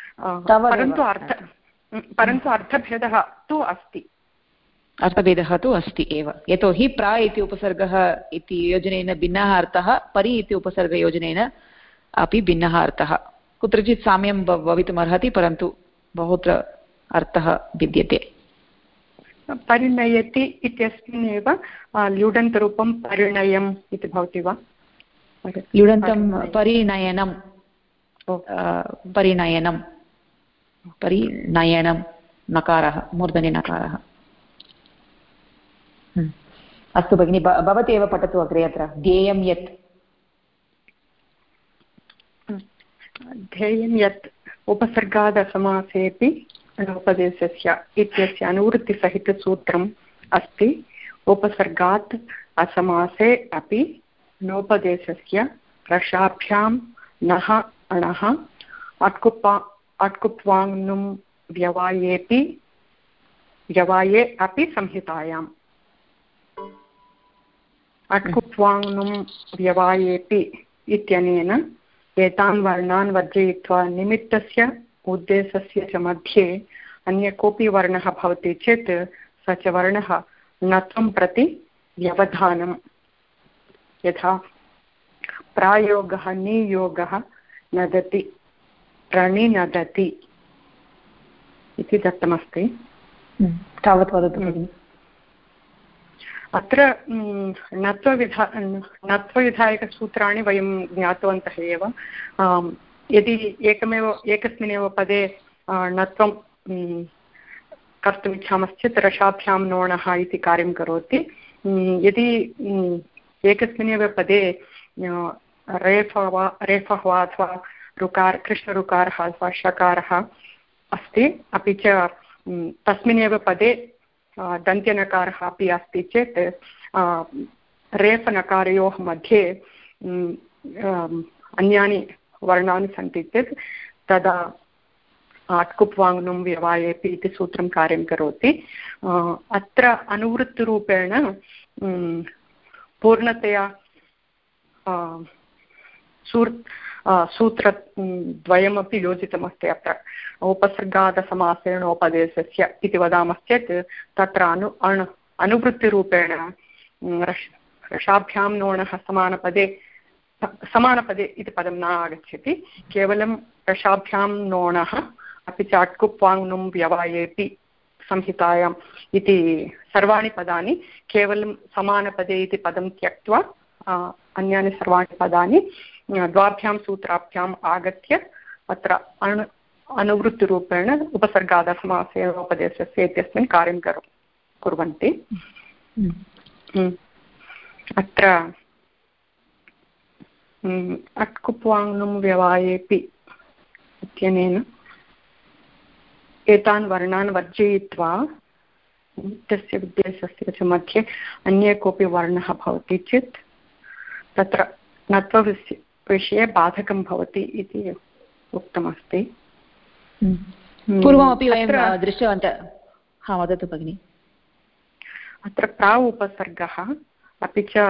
परन्तु अर्थभेदः तु अस्ति। अर्थभेदः तु अस्ति एव, यतोहि प्रा इति उपसर्गः इति योजनेन भिन्नः अर्थः, परि इति उपसर्गयोजनेन अपि भिन्नः अर्थः। कुत्रचित् साम्यं भवितुमर्हति, परन्तु बहुत्र अर्थः भिद्यते। परिणयति इत्यस्मिन्नेव ल्युडन्तरूपं परिणयम् इति भवति वा? ल्युडन्तं परिणयनं, परिणयनं, परिणयनं नकारः, मूर्धन्य नकारः। अस्तु भगिनि, भवती एव पठतु अग्रे। अत्र ध्येयं यत्, ध्येयं यत् उपसर्गादसमासेऽपि अनुपदेशस्य इत्यस्य अनुवृत्तिसहितसूत्रम् अस्ति। उपसर्गात् असमासे अपि नोपदेशस्य रसाभ्यां नः अणः अट्कुप्वाङ्नुं व्यवाये अपि संहितायाम्। अट्कुप्वाङ्नुं व्यवायेपि इत्यनेन एतान् वर्णान् वर्जयित्वा निमित्तस्य उद्देशस्य च मध्ये अन्य कोऽपि वर्णः भवति चेत् स च वर्णः णत्वं प्रति व्यवधानं। यथा प्रायोगः नियोगः नदति, प्रणिनदति इति दत्तमस्ति। तावत् वदतु भगिनि। अत्र णत्वविधायकसूत्राणि वयं ज्ञातवन्तः एव। यदि एकस्मिन्नेव पदे णत्वं कर्तुमिच्छामश्चेत् रसाभ्यां नोणः इति कार्यं करोति। यदि एकस्मिन्नेव पदे रेफः वा अथवा ऋकार कृष्णऋकारः अथवा षकारः अस्ति, अपि च तस्मिन्नेव पदे दन्त्यनकारः अपि अस्ति चेत् रेफनकारयोः मध्ये अन्यानि वर्णानि सन्ति चेत् तदा अट्कुप्वाङ्नुं व्यवायेपि इति सूत्रं कार्यं करोति। अत्र अनुवृत्तिरूपेण पूर्णतया सूत्रद्वयमपि योजितमस्ति। अत्र उपसर्गादसमासेन उपदेशस्य इति वदामश्चेत् तत्र अनुवृत्तिरूपेण रसाभ्यां नोणः समानपदे इति पदं न आगच्छति। केवलं रसाभ्यां नोणः अपि च अट्कुप्वाङ्नुं व्यवायेपि संहितायाम् इति सर्वाणि पदानि केवलं समानपदे इति पदं त्यक्त्वा अन्यानि सर्वाणि पदानि द्वाभ्यां सूत्राभ्याम् आगत्य अत्र अनुवृत्तिरूपेण उपसर्गादसमासेन उपदेशस्य इत्यस्मिन् कार्यं कुर्वन्ति। अत्र अट्कुप्वाङ्नुं व्यवायेपि इत्यनेन एतान् वर्णान् वर्जयित्वा तस्य उद्देशस्य च मध्ये अन्ये कोऽपि वर्णः भवति चेत् तत्र णत्वविषये बाधकं भवति इति उक्तमस्ति। पूर्वमपि वयं दृष्टवन्तः। हा, वदतु भगिनि। अत्र प्रा उपसर्गः अपि च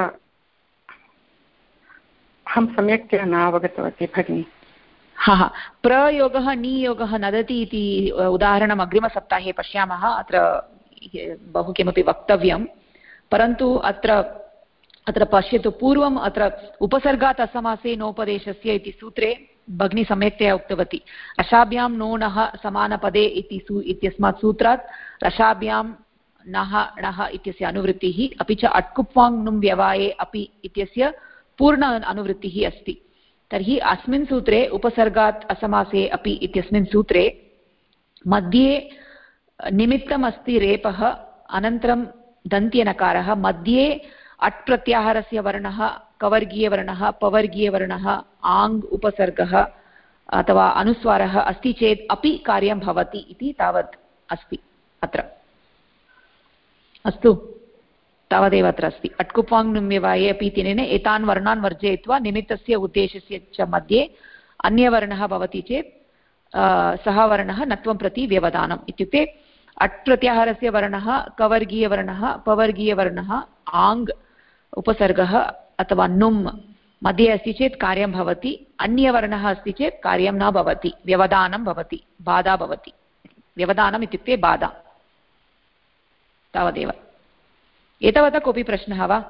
अहं सम्यक्तया न अवगतवती भगिनि। हा हा, प्रयोगः नियोगः नदति इति उदाहरणम् अग्रिमसप्ताहे पश्यामः। अत्र बहु किमपि वक्तव्यं, परन्तु अत्र पश्यतु, पूर्वम् अत्र उपसर्गात् असमासे नोपदेशस्य इति सूत्रे भगिनी सम्यक्तया उक्तवती। रसाभ्यां नोणः समानपदे इत्यस्मात् सूत्रात् रसाभ्यां नः णः इत्यस्य अनुवृत्तिः, अपि च अट्कुप्वाङ्नुं व्यवाये अपि इत्यस्य पूर्ण अनुवृत्तिः अस्ति। तर्हि अस्मिन् सूत्रे उपसर्गात् असमासे अपि इत्यस्मिन् सूत्रे मध्ये निमित्तम् अस्ति रेपः, अनन्तरं दन्त्यनकारः, मध्ये अट् प्रत्याहारस्य वर्णः कवर्गीयवर्णः, पवर्गीयवर्णः, आङ् उपसर्गः, अथवा अनुस्वारः अस्ति चेत् अपि कार्यं भवति इति तावत् अस्ति अत्र। अस्तु, तावदेव अत्र अस्ति। अट्कुपाङ् नुम्यवाये अपि इत्यनेन एतान् वर्णान् वर्जयित्वा निमित्तस्य उद्देशस्य च मध्ये अन्यवर्णः भवति चेत् सः वर्णः नत्वं प्रति व्यवधानम्। इत्युक्ते अट् प्रत्याहारस्य वर्णः कवर्गीयवर्णः पवर्गीयवर्णः आङ् उपसर्गः अथवा नुम् मध्ये अस्ति चेत् कार्यं भवति, अन्यवर्णः अस्ति चेत् कार्यं न भवति, व्यवधानं भवति, बाधा भवति। व्यवधानम् इत्युक्ते बाधा। तावदेव। एतावता कोऽपि प्रश्नः वा?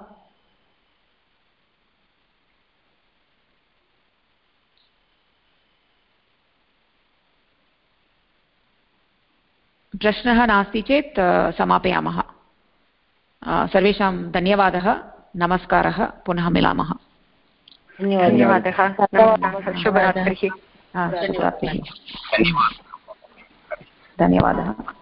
प्रश्नः नास्ति चेत् समापयामः। सर्वेषां धन्यवादः, नमस्कारः, पुनः मिलामः। धन्यवादः। शुभरात्रिः। धन्यवादः।